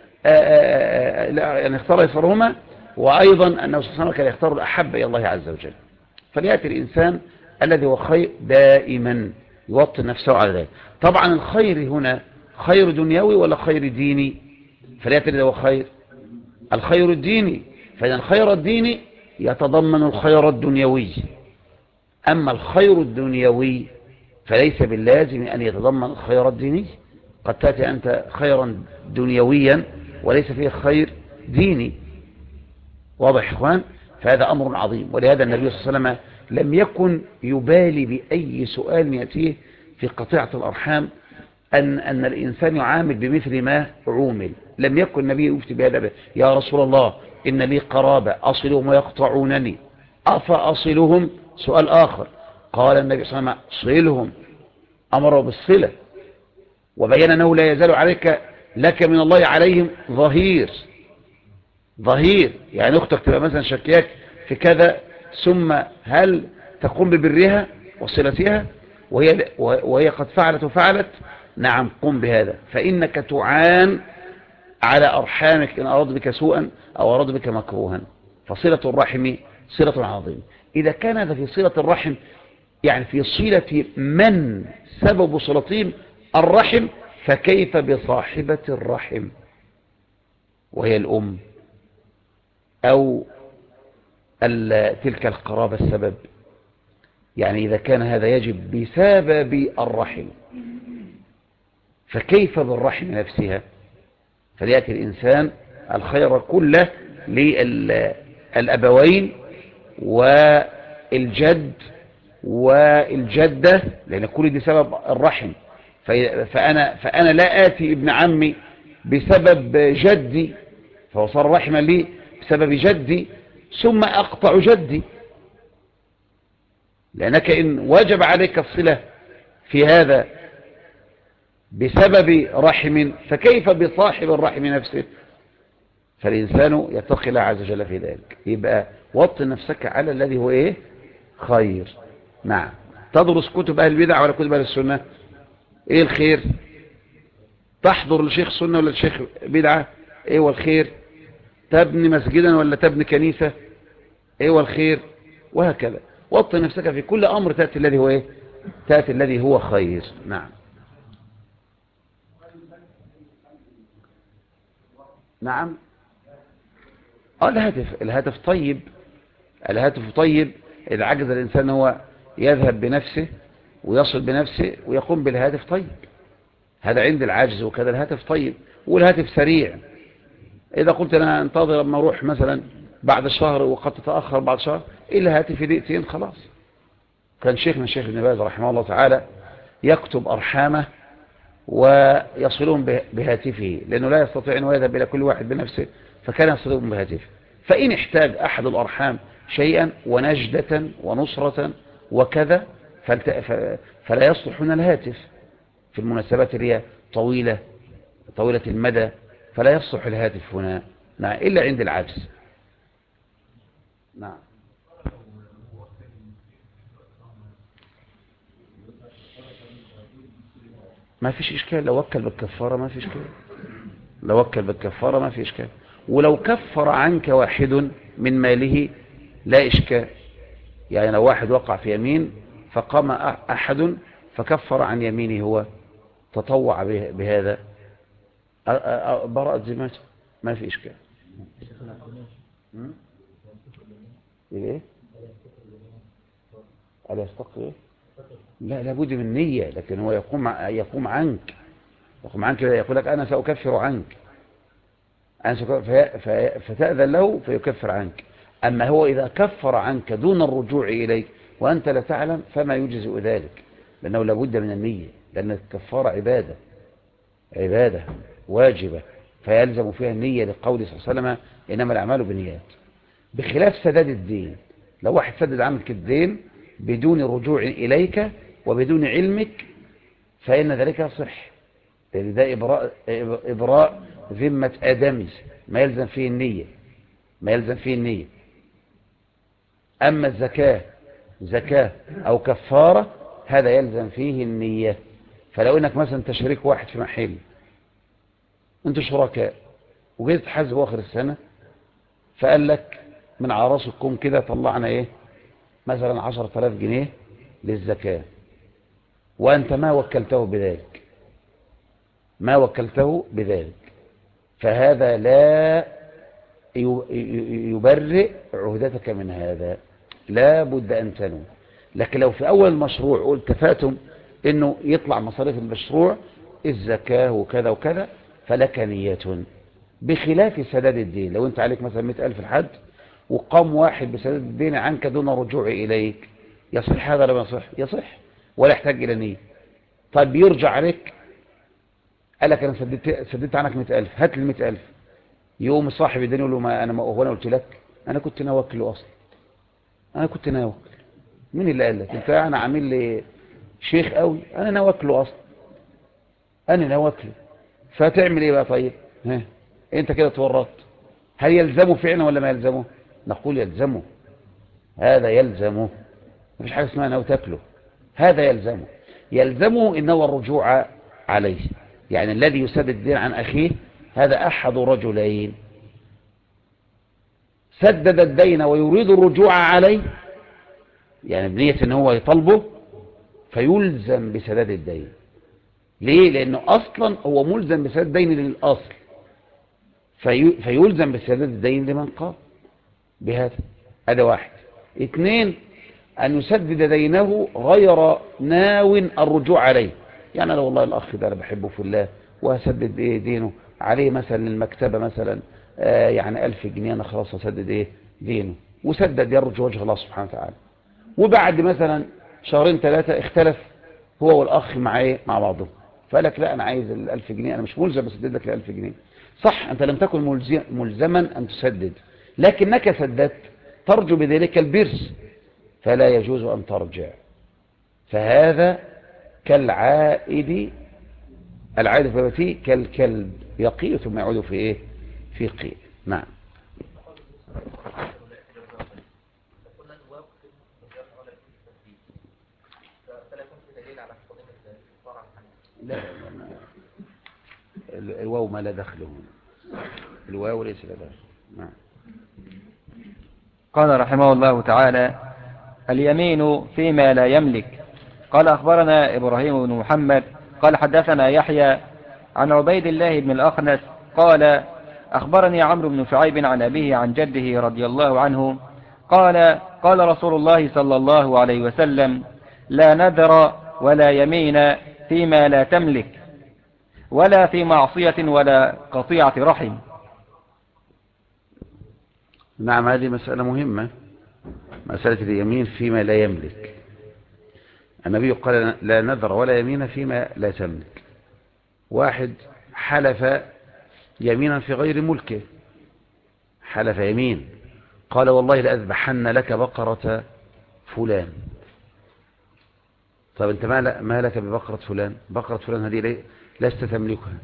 يعني اختار يسرهما، وأيضا أنه سبحانه كان يختار الأحب إلى الله عز وجل. فليأتي الإنسان الذي هو خير دائما، يوطن نفسه على ذلك. طبعا الخير هنا خير دنيوي ولا خير ديني؟ فليأتي الذي هو خير، الخير الديني، فإن الخير الديني يتضمن الخير الدنيوي، أما الخير الدنيوي فليس باللازم أن يتضمن الخير الديني. قد تأتي أنت خيرا دنيويا وليس فيه خير ديني. واضح يا إخوان؟ فهذا أمر عظيم. ولهذا النبي صلى الله عليه وسلم لم يكن يبالي بأي سؤال يأتيه في قطيعة الأرحام، أن الإنسان يعامل بمثل ما عومل. لم يكن النبي يفتي بهذا: يا رسول الله إن لي قرابة أصلهم ويقطعونني أفأصلهم؟ سؤال آخر. قال النبي صلى الله عليه وسلم: صلهم، أمره بالصلة، وبين أنه لا يزال عليك لك من الله عليهم ظهير. يعني أختك تبقى مثلا شكياك في كذا، ثم هل تقوم ببرها وصلتها وهي قد فعلت وفعلت؟ نعم، قم بهذا، فإنك تعان على أرحامك إن أراد بك سوءا أو أراد بك مكروها. فصلة الرحم صلة عظيمة. إذا كان هذا في صلة الرحم، يعني في صلة من سبب صلتهم الرحم، فكيف بصاحبة الرحم وهي الأم أو تلك القرابة السبب؟ يعني إذا كان هذا يجب بسبب الرحم، فكيف بالرحم نفسها؟ فليأتي الإنسان الخير كله للأبوين والجد والجدة، لأن كل دي سبب الرحم. فأنا لا آتي ابن عمي بسبب جدي فهو صار رحما لي بسبب جدي، ثم أقطع جدي، لأنك إن وجب عليك الصلة في هذا بسبب رحم، فكيف بصاحب الرحم نفسه؟ فالإنسان يتقي الله عز وجل في ذلك. يبقى وطن نفسك على الذي هو إيه؟ خير. نعم. تدرس كتب أهل البدع ولا كتب أهل السنة؟ إيه الخير؟ تحضر لشيخ سنة ولا لشيخ بدعة؟ إيه هو الخير؟ تبني مسجدا ولا تبني كنيسة؟ إيه هو الخير؟ وهكذا. وطن نفسك في كل أمر تأتي الذي هو إيه؟ تأتي الذي هو خير. نعم. نعم. الهاتف طيب. الهاتف طيب إذا عجز الإنسان هو يذهب بنفسه ويصل بنفسه ويقوم بالهاتف، طيب، هذا عند العاجز. وكذا الهاتف طيب، والهاتف سريع. إذا قلت أنا انتظر لما أروح مثلا بعد شهر وقد تتأخر بعد شهر، إلا هاتف في دقيقتين خلاص. كان شيخنا الشيخ ابن باز رحمه الله تعالى يكتب أرحامه ويصلون بهاتفه، لأنه لا يستطيع أن يذهب إلى كل واحد بنفسه، فكان يصلون بهاتفه. فإن احتاج أحد الأرحام شيئا ونجدة ونصرة وكذا فلا يصلح هنا الهاتف في المناسبات اللي هي طويلة المدى، فلا يصلح الهاتف هنا. نعم، إلا عند العجز. نعم. ما فيش إشكال، لو وكل بالكفارة ما فيش إشكال. لو وكل بالكفارة ما في إشكال. ولو كفر عنك واحد من ماله لا إشكال. يعني لو واحد وقع في يمين فقام أحد فكفر عن يمينه، هو تطوع بهذا براءة ذمته، ما في إشكال. إيه؟ ألا يستقر إيه؟ لا، لابد من نية، لكن هو يقوم عنك يقول لك أنا سأكفر عنك، فتأذن له فيكفر عنك. أما هو إذا كفر عنك دون الرجوع إليك وأنت لا تعلم فما يجزئ ذلك، لأنه لابد من النية، لأن الكفارة عبادة واجبة فيلزم فيها النية، لقول صلى الله عليه وسلم إنما الأعمال بالنيات. بخلاف سداد الدين، لو واحد سدد عنك الدين بدون رجوع إليك وبدون علمك فإن ذلك يصح، لأن ده إبراء ذمة آدمي، ما يلزم فيه النية. أما زكاة أو كفارة هذا يلزم فيه النية. فلو إنك مثلا تشريك واحد في محل، أنت شركاء، وجيت تحاسب آخر السنة فقال لك من عراسكم كده طلعنا إيه مثلا 10,000 جنيه للزكاة، وأنت ما وكلته بذلك، فهذا لا يبرئ عهدتك من هذا، لا بد أن تنوي. لكن لو في أول المشروع اتفقتم أنه يطلع مصاريف المشروع الزكاة وكذا وكذا فلك نية، بخلاف سداد الدين. لو أنت عليك مثلا 100,000 الحد وقام واحد بسداد الدين عنك دون رجوع إليك، يصح هذا لما يصح؟ يصح ولا يحتاج إلى نية. طيب يرجع عليك قال لك أنا سددت عنك 100,000، هات لي 100,000. يوم صاحب الدين يقول له هو أنا قلت لك؟ أنا كنت ناوكله أصلا، أنا كنت ناوكل. مين اللي قال لك؟ أنت أنا عامل لي شيخ قوي، أنا ناوكله أصلا، أنا ناوكله. فتعمل إيه بقى؟ طيب ها، أنت كده تورطت. هل يلزمه فعلا ولا ما يلزمه؟ نقول يلزمه، هذا يلزمه، مفيش حاجة اسمها أنه تاكله، هذا يلزمه. يلزمه إنه الرجوع عليه. يعني الذي يسدد الدين عن أخيه هذا أحد رجلين، سدد الدين ويريد الرجوع عليه، يعني بنية ان هو يطلبه، فيلزم بسداد الدين. ليه؟ لانه اصلا هو ملزم بسداد الدين للاصل، فيلزم بسداد الدين لمن قام بهذا. هذا واحد. اثنين، ان يسدد دينه غير ناو الرجوع عليه. يعني لو والله الاخ ده انا بحبه في الله وهسدد دينه عليه مثلا للمكتبة مثلا يعني 1000 جنيه، انا خلاص هسدد دينه، وسدد يرجو وجه الله سبحانه وتعالى. وبعد مثلا شهرين ثلاثة اختلف هو والأخ مع بعضهم، فقال لك لا أنا عايز 1000 جنيه، أنا مش ملزم أسدد لك 1000 جنيه. صح، أنت لم تكن ملزما أن تسدد، لكنك سددت ترجو بذلك البرس، فلا يجوز أن ترجع. فهذا كالعائد، العائد في بيته كالكلب يقي ثم يعود في في قيء. نعم. لا الواو ما لا دخله هنا، الواو ليس لا دخل. نعم. قال رحمه الله تعالى: اليمين فيما لا يملك. قال أخبرنا إبراهيم بن محمد قال حدثنا يحيى عن عبيد الله بن الأخنس قال أخبرني عمرو بن شعيب عن أبيه عن جده رضي الله عنه قال قال رسول الله صلى الله عليه وسلم: لا نذر ولا يمين فيما لا تملك، ولا في معصية ولا قطيعة رحم. نعم، هذه مسألة مهمة، مسألة اليمين فيما لا يملك. النبي قال لا نذر ولا يمين فيما لا تملك. واحد حلف يمينا في غير ملكه، حلف يمين قال والله لأذبحن لك بقرة فلان. طب انت ما لك ببقرة فلان؟ بقرة فلان هذه لست تملكها.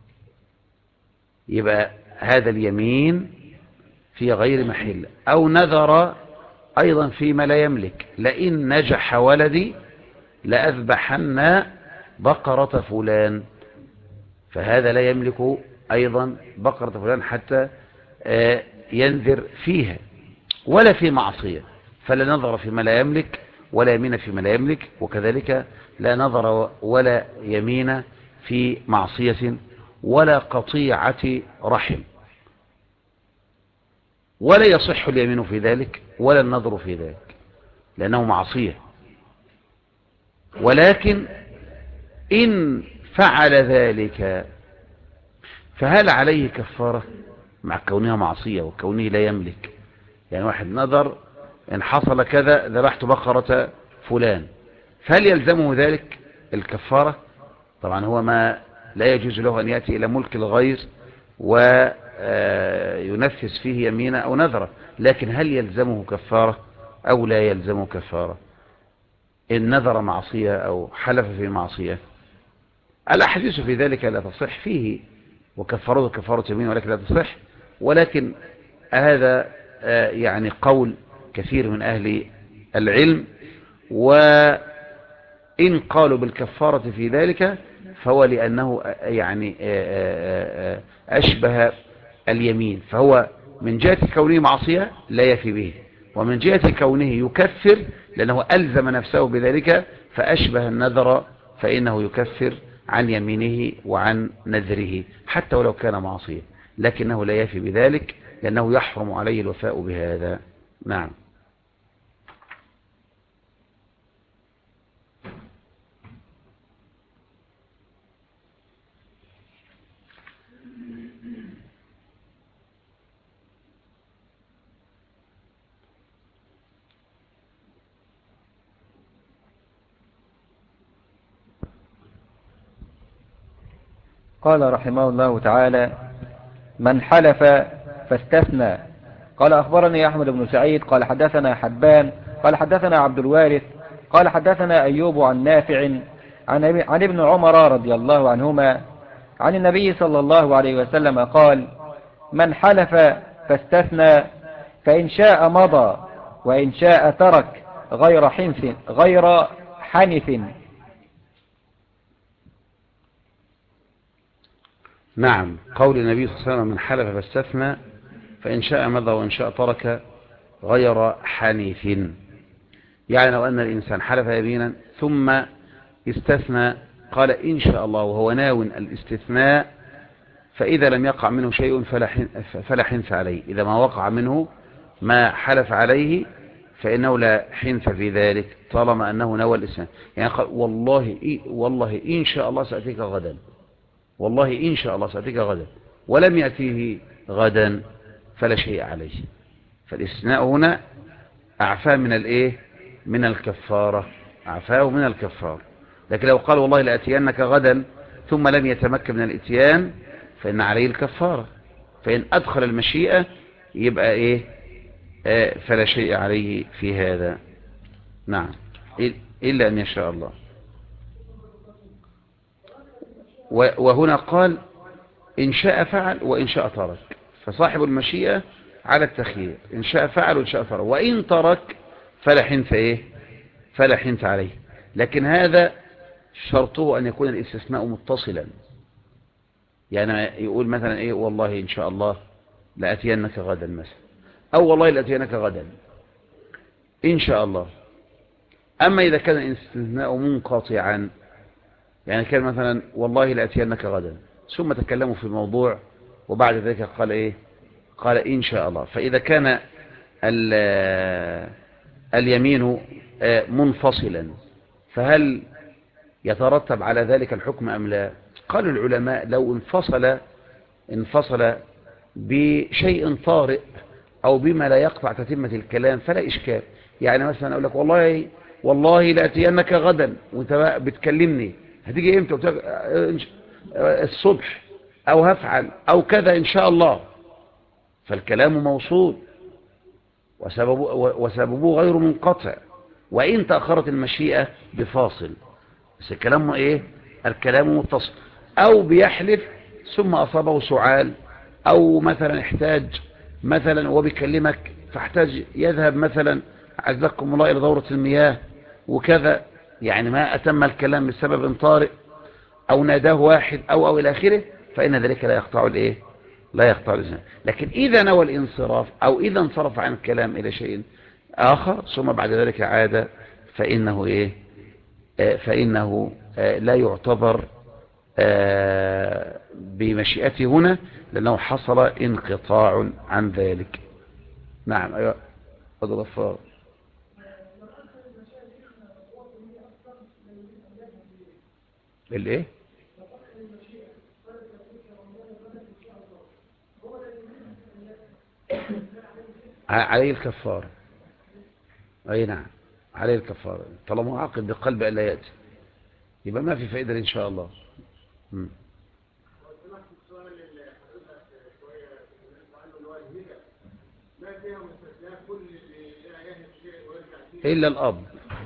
يبقى هذا اليمين في غير محل. أو نذر أيضا فيما لا يملك، لئن نجح ولدي لأذبحن بقرة فلان، فهذا لا يملك أيضا بقرة فلان حتى ينذر فيها. ولا في معصية، فلا نظر فيما لا يملك ولا يمين فيما لا يملك، وكذلك لا نظر ولا يمين في معصية ولا قطيعة رحم. ولا يصح اليمين في ذلك ولا النظر في ذلك لأنه معصية. ولكن إن فعل ذلك فهل عليه كفارة مع كونها معصية وكونه لا يملك؟ يعني واحد نظر إن حصل كذا ذبحت بقرة فلان، فهل يلزمه ذلك الكفارة؟ طبعا هو ما لا يجوز له أن يأتي إلى ملك الغير وينفذ فيه يمينة أو نذرة، لكن هل يلزمه كفارة أو لا يلزمه كفارة إن نذر معصية أو حلف في معصية؟ الأحاديث في ذلك لا تصح فيه، وكفرته كفارة يمين ولكن لا تصح. ولكن هذا يعني قول كثير من أهل العلم، وإن قالوا بالكفارة في ذلك فهو لأنه يعني أشبه اليمين، فهو من جهة كونه معصية لا يفي به، ومن جهة كونه يكفر لأنه ألزم نفسه بذلك فأشبه النذر، فإنه يكفر عن يمينه وعن نذره حتى ولو كان معصية، لكنه لا يفي بذلك لأنه يحرم عليه الوفاء بهذا. نعم. قال رحمه الله تعالى: من حلف فاستثنى. قال أخبرني أحمد بن سعيد قال حدثنا حبان قال حدثنا عبد الوارث قال حدثنا أيوب عن نافع عن ابن عمر رضي الله عنهما عن النبي صلى الله عليه وسلم قال: من حلف فاستثنى فإن شاء مضى وإن شاء ترك غير حنث. نعم. قول النبي صلى الله عليه وسلم: من حلف فاستثنى فإن شاء مضى وإن شاء ترك غير حنيف. يعني لو أن الإنسان حلف يمينا ثم استثنى قال إن شاء الله وهو ناو الاستثناء، فإذا لم يقع منه شيء فلا حنث عليه. إذا ما وقع منه ما حلف عليه فإنه لا حنث في ذلك طالما أنه نوى الاستثناء. يعني قال والله إن شاء الله سأتيك غدا، والله إن شاء الله سأتيك غدا، ولم يأتيه غدا فلا شيء عليه. فالاستثناء هنا أعفاه من الإيه؟ من الكفارة، أعفاه من الكفارة. لكن لو قال والله لأتينك غدا ثم لم يتمكن من الاتيان فإن عليه الكفارة. فإن أدخل المشيئة يبقى إيه؟ فلا شيء عليه في هذا. نعم، إلا أن يشاء الله. وهنا قال إن شاء فعل وإن شاء ترك، فصاحب المشيئة على التخيير، إن شاء فعل وإن شاء ترك، وإن ترك فلا حنث إيه؟ فلا حنث عليه. لكن هذا شرطه أن يكون الاستثناء متصلا. يعني يقول مثلا إيه؟ والله إن شاء الله لأتينك غدا مثلا، أو والله لأتينك غدا إن شاء الله. أما إذا كان الاستثناء منقطعا، يعني كان مثلا والله لأتينك غدا ثم تكلموا في موضوع وبعد ذلك قال إيه؟ قال إن شاء الله. فإذا كان اليمين منفصلا فهل يترتب على ذلك الحكم أم لا؟ قال العلماء لو انفصل بشيء طارئ أو بما لا يقطع تتمة الكلام فلا إشكال. يعني مثلا أقول لك والله لأتينك غدا وانت بتكلمني هتيجي امتى؟ الصبح، أو هفعل أو كذا إن شاء الله، فالكلام موصول وسببه غير منقطع. وإن تأخرت المشيئة بفاصل، بس الكلام إيه؟ الكلام متصل. أو بيحلف ثم أصابه سعال، أو مثلا احتاج مثلا وبيكلمك فاحتاج يذهب مثلا عزكم الله إلى دورة المياه وكذا، يعني ما أتم الكلام بسبب طارئ، أو ناداه واحد أو إلى آخره، فإن ذلك لا يقطع الإيه؟ لا يقطع الإذن. لكن إذا نوى الانصراف أو إذا انصرف عن الكلام إلى شيء آخر ثم بعد ذلك عاد فإنه إيه؟ فإنه لا يعتبر بمشيئته هنا، لأنه حصل انقطاع عن ذلك. نعم. أيوة. فضل غفار. الايه؟ عليه الكفارة. اي نعم، عليه الكفارة طالما عاقد بقلب ألا يأتي، يبقى ما في فائدة إن شاء الله. إلا الأب.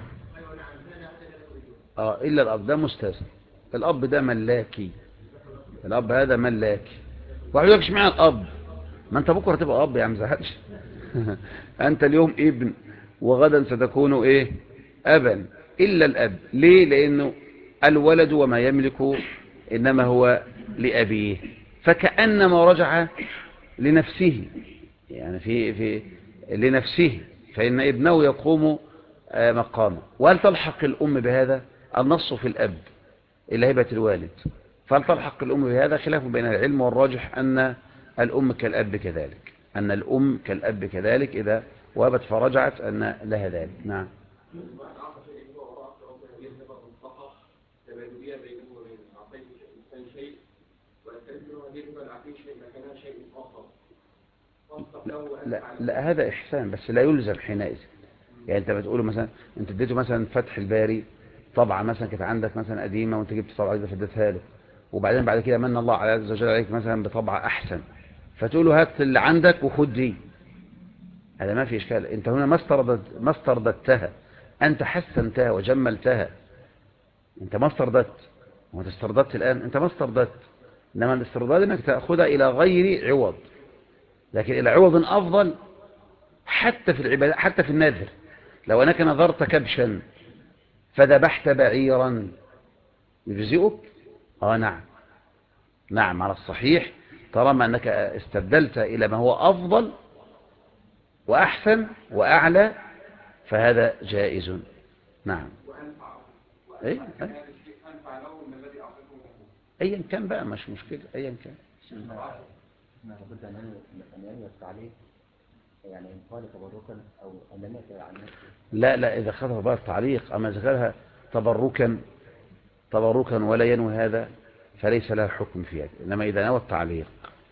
إلا الأب ده مستثنى. الأب ده ملاكي، الأب هذا ملاكي. واحد يقولش معنى الأب، ما أنت بكرة تبقى أب يا عم زهقش. أنت اليوم ابن وغدا ستكون إيه؟ أبا. إلا الأب. ليه؟ لأنه الولد وما يملك إنما هو لأبيه، فكأنما رجع لنفسه، يعني في لنفسه، فإن ابنه يقوم مقامه. وهل تلحق الأم بهذا؟ النص في الأب إلا هبة الوالد، فهل تلحق الأم بهذا؟ خلاف بين العلم، والراجح أن الأم كالأب كذلك. أن الأم كالأب كذلك إذا وابت فرجعت أن لها ذلك. نعم. لا هذا إحسان بس لا يلزم حينئذ. يعني أنت بتقوله مثلا أنت اديته مثلا فتح الباري طبعا مثلا كانت عندك مثلا قديمة وأنت جبت طبعا جديدة فديتها له، وبعدين بعد كده من الله عز وجل عليك مثلا بطبعة أحسن فتقول له هات اللي عندك وخد دي، هذا ما في إشكال. أنت هنا ما استرددتها، أنت حسنتها وجملتها، أنت ما استرددت. وأنت استرددت الآن، أنت ما استرددت، إنما الاسترداد أنك تأخذها إلى غير عوض، لكن إلى عوض أفضل. حتى في العبادة، حتى في النذر، لو أنك نذرت كبشا فذبحت بعيرا يجزئك؟ نعم، نعم على الصحيح، طالما أنك استبدلت إلى ما هو أفضل وأحسن وأعلى فهذا جائز. نعم. أيا كان بقى مش مشكلة، أيا كان. لابد أن ينوي التعليق، يعني إن قال تبركا أو لم يكن عن نفسه. لا إذا خطف بقى التعليق أما ذكرها تبركا ولا ينوي هذا فليس له حكم في هذا، إنما إذا نوى التعليق.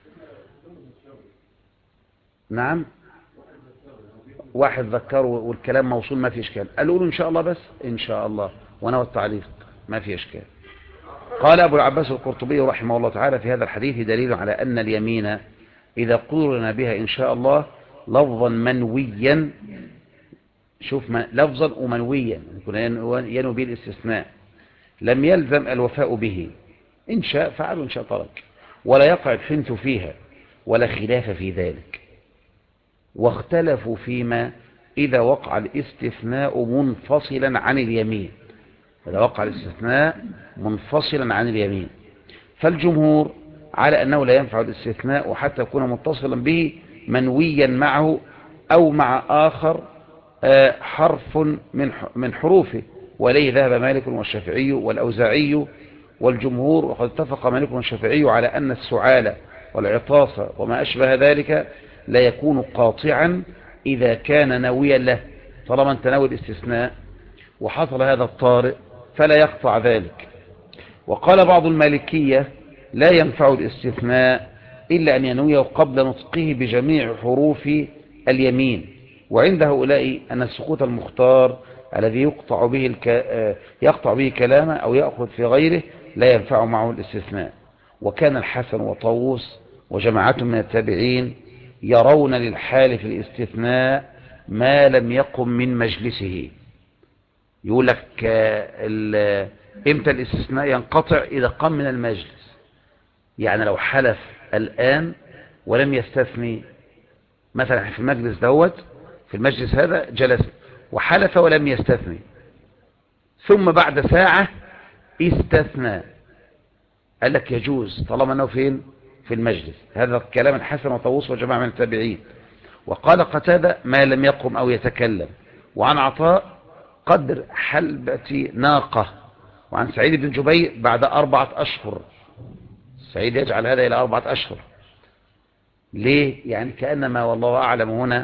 نعم. واحد ذكره والكلام موصول ما في إشكال، قالوا له إن شاء الله، بس إن شاء الله ونوى التعليق ما في إشكال. قال أبو العباس القرطبي رحمه الله تعالى في هذا الحديث دليل على أن اليمين إذا قرن بها إن شاء الله لفظا منويا، شوف لفظا ومنويا ينوي به الاستثناء، لم يلزم الوفاء به، إن شاء فعل وإن شاء ترك، ولا يقع الحنث فيها ولا خلاف في ذلك. واختلفوا فيما إذا وقع الاستثناء منفصلا عن اليمين، إذا وقع الاستثناء منفصلا عن اليمين، فالجمهور على أنه لا ينفع الاستثناء وحتى يكون متصلا به منويا معه أو مع آخر حرف من حروفه، وليه ذهب مالك والشافعي والأوزاعي والجمهور. وقد اتفق مالك والشافعي على أن السعال والعطاس وما أشبه ذلك لا يكون قاطعا إذا كان ناويا له، طالما انت ناوي الاستثناء وحصل هذا الطارئ فلا يقطع ذلك. وقال بعض المالكية لا ينفع الاستثناء إلا أن ينويه قبل نطقه بجميع حروف اليمين، وعند هؤلاء أن السكوت المختار الذي يقطع به كلامه أو يأخذ في غيره لا ينفع معه الاستثناء. وكان الحسن وطاووس وجماعة من التابعين يرون للحال في الاستثناء ما لم يقم من مجلسه. يقول لك امتى الاستثناء ينقطع؟ إذا قام من المجلس، يعني لو حلف الآن ولم يستثني، مثلا في المجلس دوت، في المجلس هذا جلس وحلف ولم يستثني، ثم بعد ساعة استثنى، قال لك يجوز طالما أنه فين؟ في المجلس. هذا كلام الحسن وطاووس وجماعة من التابعين. وقال قتادة ما لم يقم أو يتكلم. وعن عطاء قدر حلبة ناقة. وعن سعيد بن جبير بعد 4 أشهر. سعيد يجعل هذا إلى 4 أشهر ليه؟ يعني كأنما والله أعلم هنا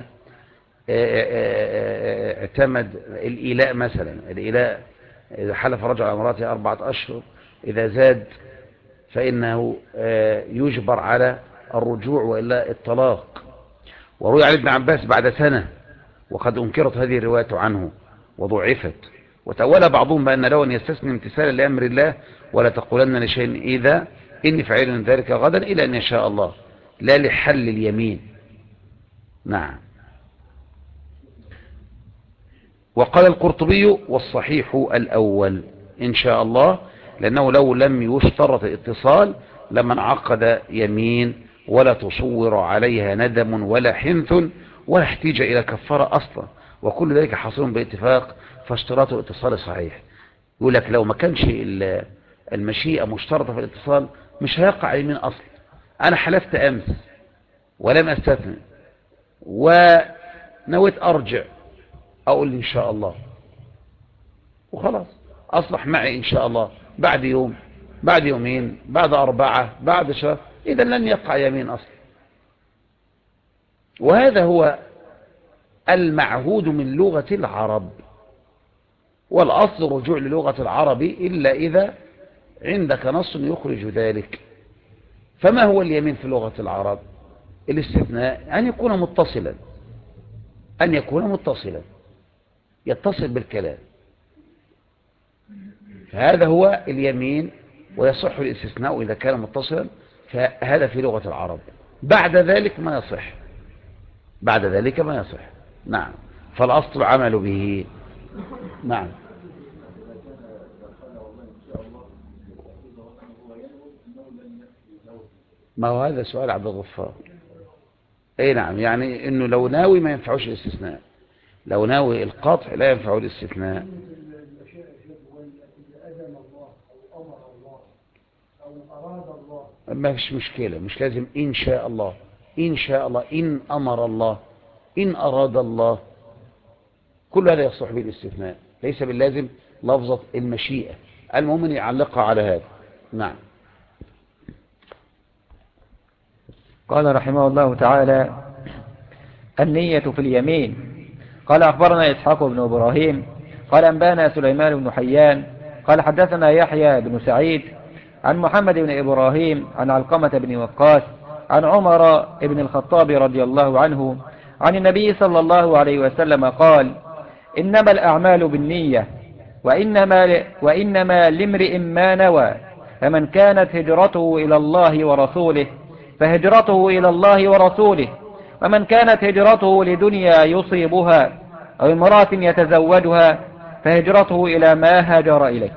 اعتمد الإيلاء مثلا. الإيلاء إذا حلف رجل على امراته 4 أشهر، إذا زاد فإنه يجبر على الرجوع وإلا الطلاق. وروي عن ابن عباس بعد سنة، وقد أنكرت هذه الرواية عنه وضعفت. وتأول بعضهم بأن له أن يستثني امتثالا لأمر الله ولا تقولن لشيء إذا إني فعل ذلك غدا إلى أن يشاء الله، لا لحل اليمين. نعم. وقال القرطبي والصحيح الأول إن شاء الله، لأنه لو لم يشترط الاتصال لما انعقد يمين ولا تصور عليها ندم ولا حنث ولا احتيج إلى كفارة أصلا، وكل ذلك حاصل باتفاق، فاشتراط الاتصال صحيح. يقول لك لو ما كانش المشيئة مشترطة في الاتصال مش هيقع يمين أصلا. أنا حلفت أمس ولم أستثني ونويت أرجع، أقول إن شاء الله وخلاص، أصلح معي إن شاء الله بعد يوم، بعد يومين، بعد 4، بعد شهر، إذا لن يقع يمين أصلا. وهذا هو المعهود من لغة العرب، والأصل الرجوع للغة العرب إلا إذا عندك نص يخرج ذلك. فما هو اليمين في لغة العرب؟ الاستثناء أن يكون متصلا، أن يكون متصلا يتصل بالكلام، فهذا هو اليمين، ويصح الاستثناء إذا كان متصلا، فهذا في لغة العرب. بعد ذلك ما يصح، بعد ذلك ما يصح. نعم، فالأصل عمل به. نعم. ما هو هذا سؤال عبد الغفار. اي نعم، يعني انه لو ناوي ما ينفعوش الاستثناء، لو ناوي القطع لا ينفعه الاستثناء. ما فيش مشكلة، مش لازم إن شاء الله، إن شاء الله، إن أمر الله، إن أراد الله، كل هذا يصح به الاستثناء، ليس باللازم لفظة المشيئة، المهم أن يعلقها على هذا. نعم. قال رحمه الله تعالى: النية في اليمين. قال أخبرنا إسحاق بن إبراهيم قال أنبانا سليمان بن حيان قال حدثنا يحيى بن سعيد عن محمد بن إبراهيم عن علقمة بن وقاص عن عمر بن الخطاب رضي الله عنه عن النبي صلى الله عليه وسلم قال: إنما الأعمال بالنية وإنما لامرئ ما نوى، فمن كانت هجرته إلى الله ورسوله فهجرته إلى الله ورسوله، ومن كانت هجرته لدنيا يصيبها أو امرأة يتزوجها فهجرته إلى ما هاجر إليه.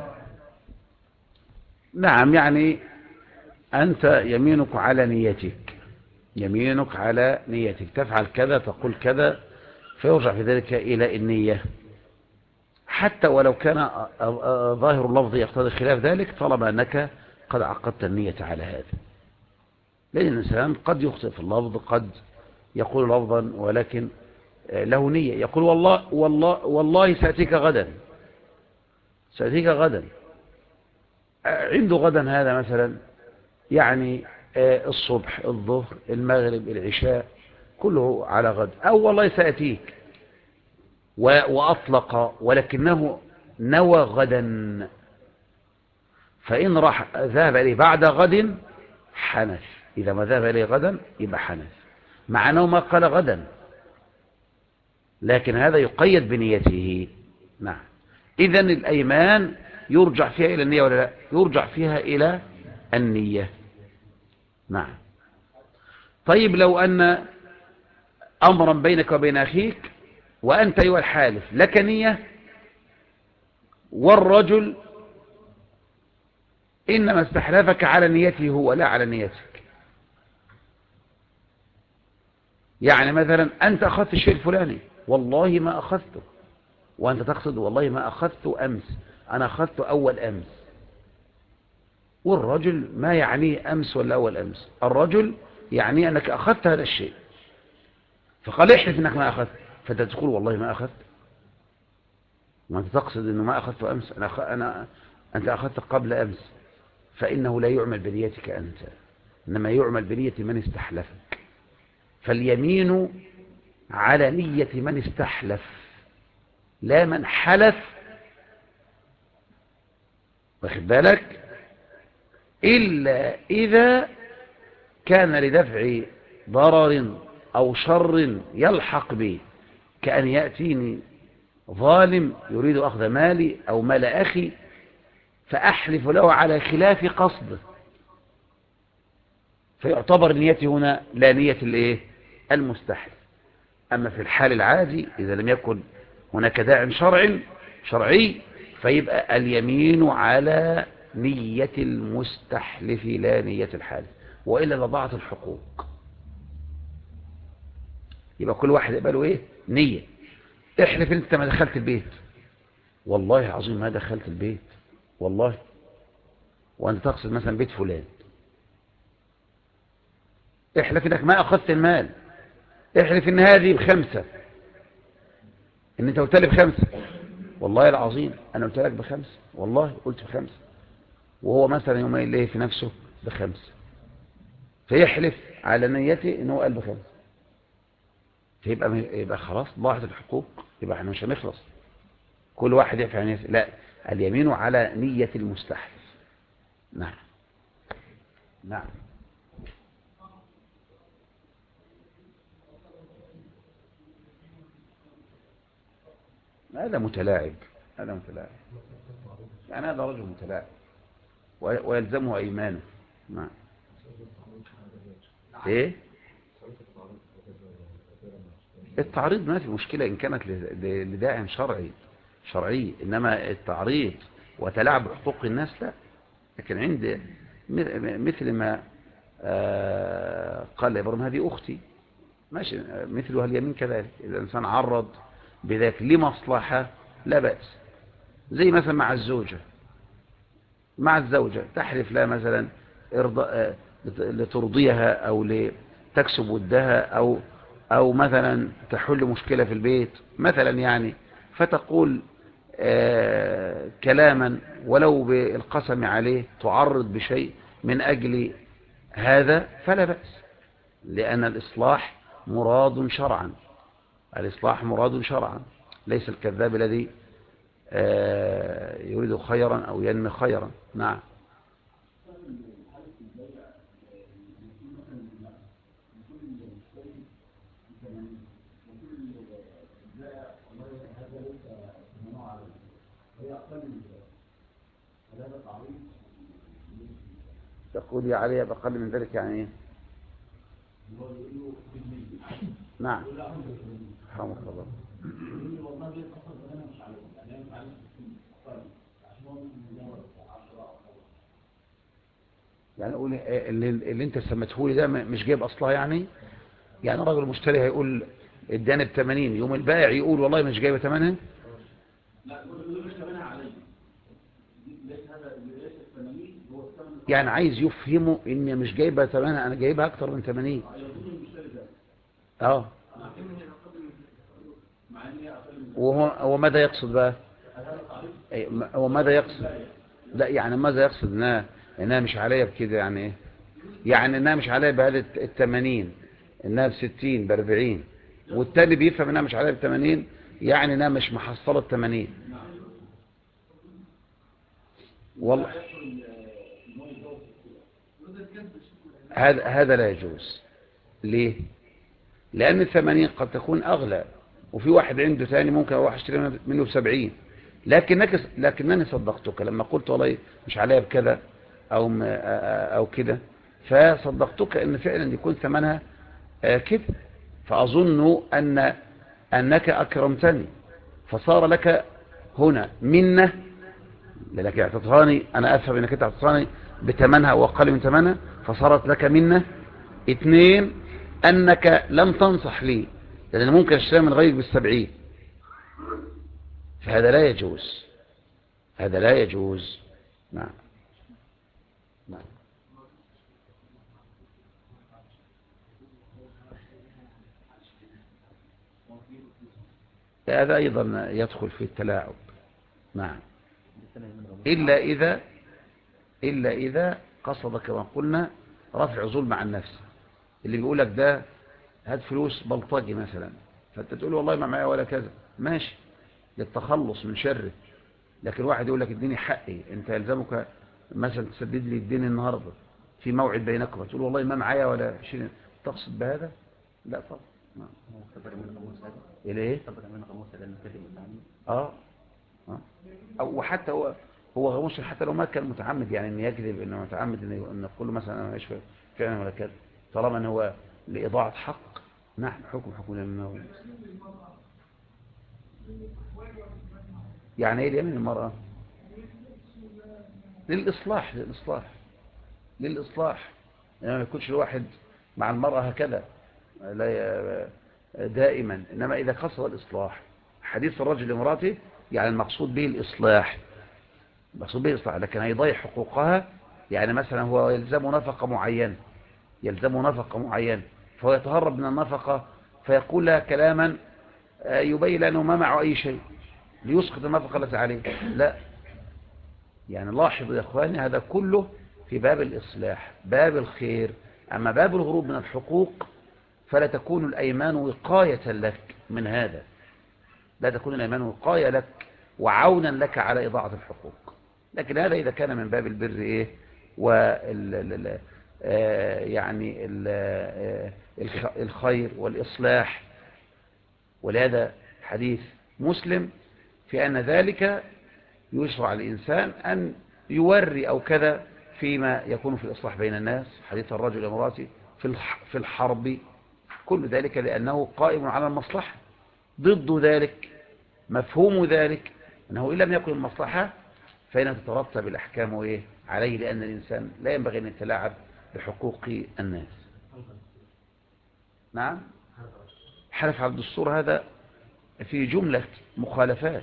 نعم، يعني أنت يمينك على نيتك، يمينك على نيتك، تفعل كذا، تقول كذا، فيرجع في ذلك إلى النية، حتى ولو كان ظاهر اللفظ يقتضي خلاف ذلك، طالما أنك قد عقدت النية على هذا. لأن الإنسان قد يخطئ في اللفظ، قد يقول لفظا ولكن له نية، يقول والله والله والله سأتيك غدا، سأتيك غدا، عنده غدا هذا مثلا يعني الصبح، الظهر، المغرب، العشاء، كله على غد، أو والله سأتيك وأطلق، ولكنه نوى غدا، فإن راح ذهب إليه بعد غد حنث، إذا ما ذهب إليه غدا يبقى حنث، مع أنه ما قال غدا، لكن هذا يقيد بنيته. نعم. إذن الأيمان يرجع فيها إلى النية ولا لا؟ يرجع فيها إلى النية. نعم. طيب لو أن أمرا بينك وبين أخيك، وأنت أيها الحالف لك نية، والرجل إنما استحلفك على نيته هو لا على نيتك، يعني مثلا أنت أخذت الشيء الفلاني، والله ما أخذته، وأنت تقصد والله ما أخذته أمس، أنا أخذته أول أمس، والرجل ما يعنيه أمس ولا أول أمس، الرجل يعني أنك أخذت هذا الشيء، فقال احلف أنك ما أخذت، فأنت تقول والله ما أخذت، وأنت تقصد أنه ما أخذته أمس، أنت أخذت قبل أمس، فإنه لا يعمل بنيتك أنت، إنما يعمل بنية من استحلفك، فاليمين على نية من استحلف لا من حلف، واخد بالك، إلا إذا كان لدفع ضرر أو شر يلحق به، كأن يأتيني ظالم يريد أخذ مالي أو مال أخي، فأحلف له على خلاف قصده، فيعتبر نيتي هنا لا نية المستحلف. أما في الحال العادي إذا لم يكن هناك داع شرعي، فيبقى اليمين على نية المستحلف لا نية الحالف، وإلا لضاعت الحقوق. يبقى كل واحد يبقى له نية. احلف انت ما دخلت البيت، والله عظيم ما دخلت البيت، والله، وانت تقصد مثلا بيت فلان. احلف انك ما اخذت المال، احلف ان هذه ب5، ان انت قلت لي ب5، والله العظيم انا قلت لك ب5، والله قلت ب5، وهو مثلا يوم اللي في نفسه ب5، فيحلف على نيته انه قال ب5، يبقى خلاص ضاعت الحقوق، يبقى احنا مش هنخلص، كل واحد يفعل نية. لا، اليمين على نية المستحلف. نعم نعم. هذا متلاعب، هذا متلاعب، يعني هذا رجل متلاعب ويلزمه أيمانه. نعم. ايه التعريض ما في مشكلة إن كانت لداع شرعي، إنما التعريض وتلاعب حقوق الناس لا. لكن عند مثل ما قال إبراهيم هذه أختي، ماشي، مثلها اليمين كذلك، إذا الإنسان عرض بذلك لمصلحة لا بأس. زي مثلا مع الزوجة تحلف لها مثلا لترضيها أو لتكسب ودها أو مثلا تحل مشكلة في البيت مثلا يعني، فتقول كلاما ولو بالقسم عليه تعرض بشيء من أجل هذا فلا بأس، لأن الإصلاح مراد شرعا. الإصلاح مراد شرعا، ليس الكذاب الذي يريد خيرا أو ينمي خيرا. نعم. تقول عليها بأقل من ذلك يعني ايه؟ نعم. رحمك الله. يعني اقول اللي انت سمته لي ده مش جايب اصلها يعني راجل مشتري هيقول اداني ب80، يوم البائع يقول والله مش جايبه ثمنها. يعني عايز يفهمه ان مش جايبه ثمنها، انا جايبها اكتر من 80. اه. وهو ماذا يقصد بقى؟ هو ماذا يقصد؟ لا يعني ماذا يقصد انها مش عليا بكده يعني ايه؟ يعني انها مش عليا بهذه ال80، انها ب60 ب40، والتاني بيفهم انها مش عليا ب80، يعني انها مش محصله ال80. والله هذا لا يجوز. ليه؟ لأن 80 قد تكون أغلى، وفي واحد عنده ثاني ممكن أروح أشتري منه ب70، لكنني صدقتك لما قلت والله مش عليها بكذا أو كده، فصدقتك أن فعلا يكون ثمنها كده، فأظن أنك أكرمتني، فصار لك هنا منة، لأنك اعتطراني، أنا أفهم أنك أنت اعتطراني بثمنها وأقل من ثمنها، فصارت لك منة. 2، أنك لم تنصح لي، لأن ممكن أشتري من غيرك ب70، فهذا لا يجوز، هذا لا يجوز. نعم نعم. هذا أيضا يدخل في التلاعب. نعم. إلا إذا قصد كما قلنا رفع ظلم عن نفسه، اللي بيقول لك ده هات فلوس بلطجي مثلا، فأنت تقول والله ما معايا ولا كذا، ماشي للتخلص من شره. لكن واحد يقول لك اديني حقي، انت يلزمك مثلا تسدد لي الدين النهارده في موعد بينكم، تقول والله ما معايا ولا شيء، تقصد بهذا؟ لا طبعا. الى ايه؟ اه اه. وحتى هو غموس، حتى لو ما كان متعمد يعني ان يكذب، انه متعمد ان يقول له مثلا انا مش فعلا ولا كذا، طالما ان هو لاضاعه حق، نعم حكم للمولى. يعني ايه اليمين المرأة؟ للإصلاح يعني ما يكونش الواحد مع المرأة هكذا لا دائما، إنما إذا قصد الإصلاح، حديث الرجل لامرأته يعني المقصود به الإصلاح، لكن هيضيع حقوقها. يعني مثلا هو يلزم نفقة معينة، فهو يتهرب من النفقة فيقول لها كلاما يبين أنه ما معه أي شيء ليسقط النفقة التي عليه. لا، يعني لاحظوا يا اخواني، هذا كله في باب الإصلاح، باب الخير. أما باب الهروب من الحقوق فلا تكون الأيمان وقاية لك من هذا، لا تكون الأيمان وقاية لك وعونا لك على إضاعة الحقوق. لكن هذا إذا كان من باب البر إيه يعني الخير والإصلاح. ولهذا حديث مسلم في أن ذلك يشرع الإنسان أن يوري أو كذا فيما يكون في الإصلاح بين الناس، حديث الرجل وامرأته في الحرب، كل ذلك لأنه قائم على المصلحة. ضد ذلك مفهوم ذلك أنه إن لم يكن المصلحة فإن تترتب الأحكام إيه عليه، لأن الإنسان لا ينبغي أن يتلاعب بحقوق الناس. نعم، حلف على الدستور هذا في جملة مخالفات.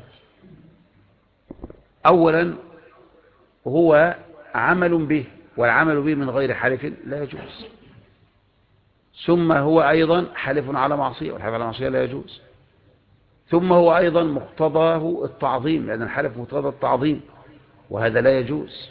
أولا هو عمل به، والعمل به من غير حلف لا يجوز. ثم هو أيضا حلف على معصية، والحلف على معصية لا يجوز. ثم هو أيضا مقتضاه التعظيم، لأن الحلف مقتضى التعظيم، وهذا لا يجوز.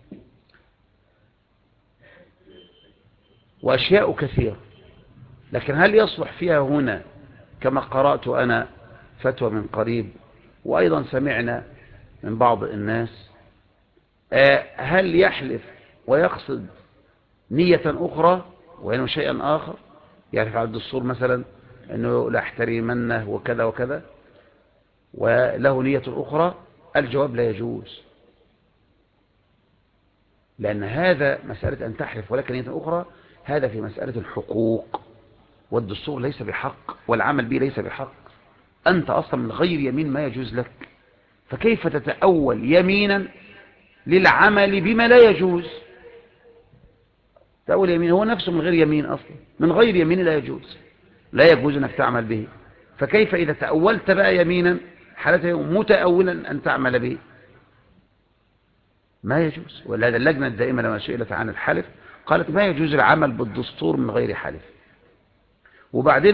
وأشياء كثيرة. لكن هل يصلح فيها هنا كما قرأت أنا فتوى من قريب، وأيضا سمعنا من بعض الناس، هل يحلف ويقصد نية أخرى وينوي شيئا آخر؟ يحلف على الدستور مثلا أنه لا احترمنه وكذا وكذا وله نية أخرى. الجواب لا يجوز، لأن هذا مسألة أن تحلف ولكن نية أخرى، هذا في مسألة الحقوق، والدستور ليس بحق والعمل به ليس بحق. أنت أصلا من غير يمين ما يجوز لك، فكيف تتأول يمينا للعمل بما لا يجوز؟ تأول يمين هو نفسه من غير يمين، أصلا من غير يمين لا يجوز، لا يجوز أنك تعمل به. فكيف إذا تأولت بقى يمينا حالته متأولا أن تعمل به؟ ما يجوز. ولهذا اللجنة الدائمة لما سئلت عن الحلف قالت ما يجوز العمل بالدستور من غير حلف. وبعدين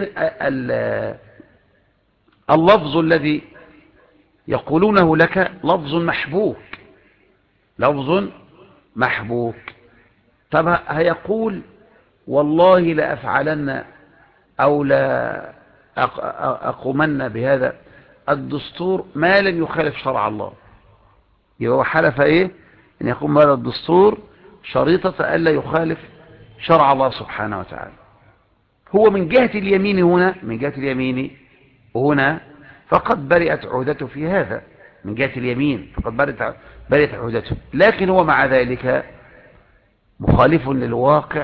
اللفظ الذي يقولونه لك لفظ محبوك، لفظ محبوك. طب هيقول والله لا أفعلن أو لا أقومن بهذا الدستور ما لم يخالف شرع الله. يبقى حلف إيه؟ أن يقوم بهذا الدستور شريطة ألا يخالف شرع الله سبحانه وتعالى. هو من جهة اليمين هنا، من جهة اليمين هنا فقد برئت عهدته في هذا، من جهة اليمين فقد برئت عهدته. لكن هو مع ذلك مخالف للواقع،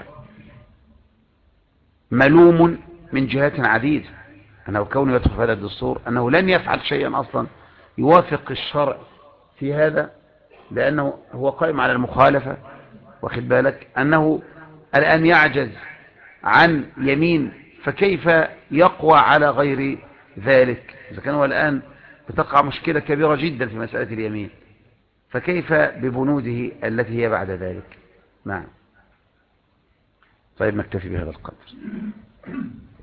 ملوم من جهات عديدة، أنه كونه يدخل في هذا الدستور أنه لن يفعل شيئا أصلا يوافق الشرع في هذا، لأنه هو قائم على المخالفة. واخد بالك أنه الآن يعجز عن يمين، فكيف يقوى على غير ذلك؟ إذا كان هو الآن بتقع مشكلة كبيرة جدا في مسألة اليمين، فكيف ببنوده التي هي بعد ذلك؟ نعم. طيب نكتفي بهذا القدر.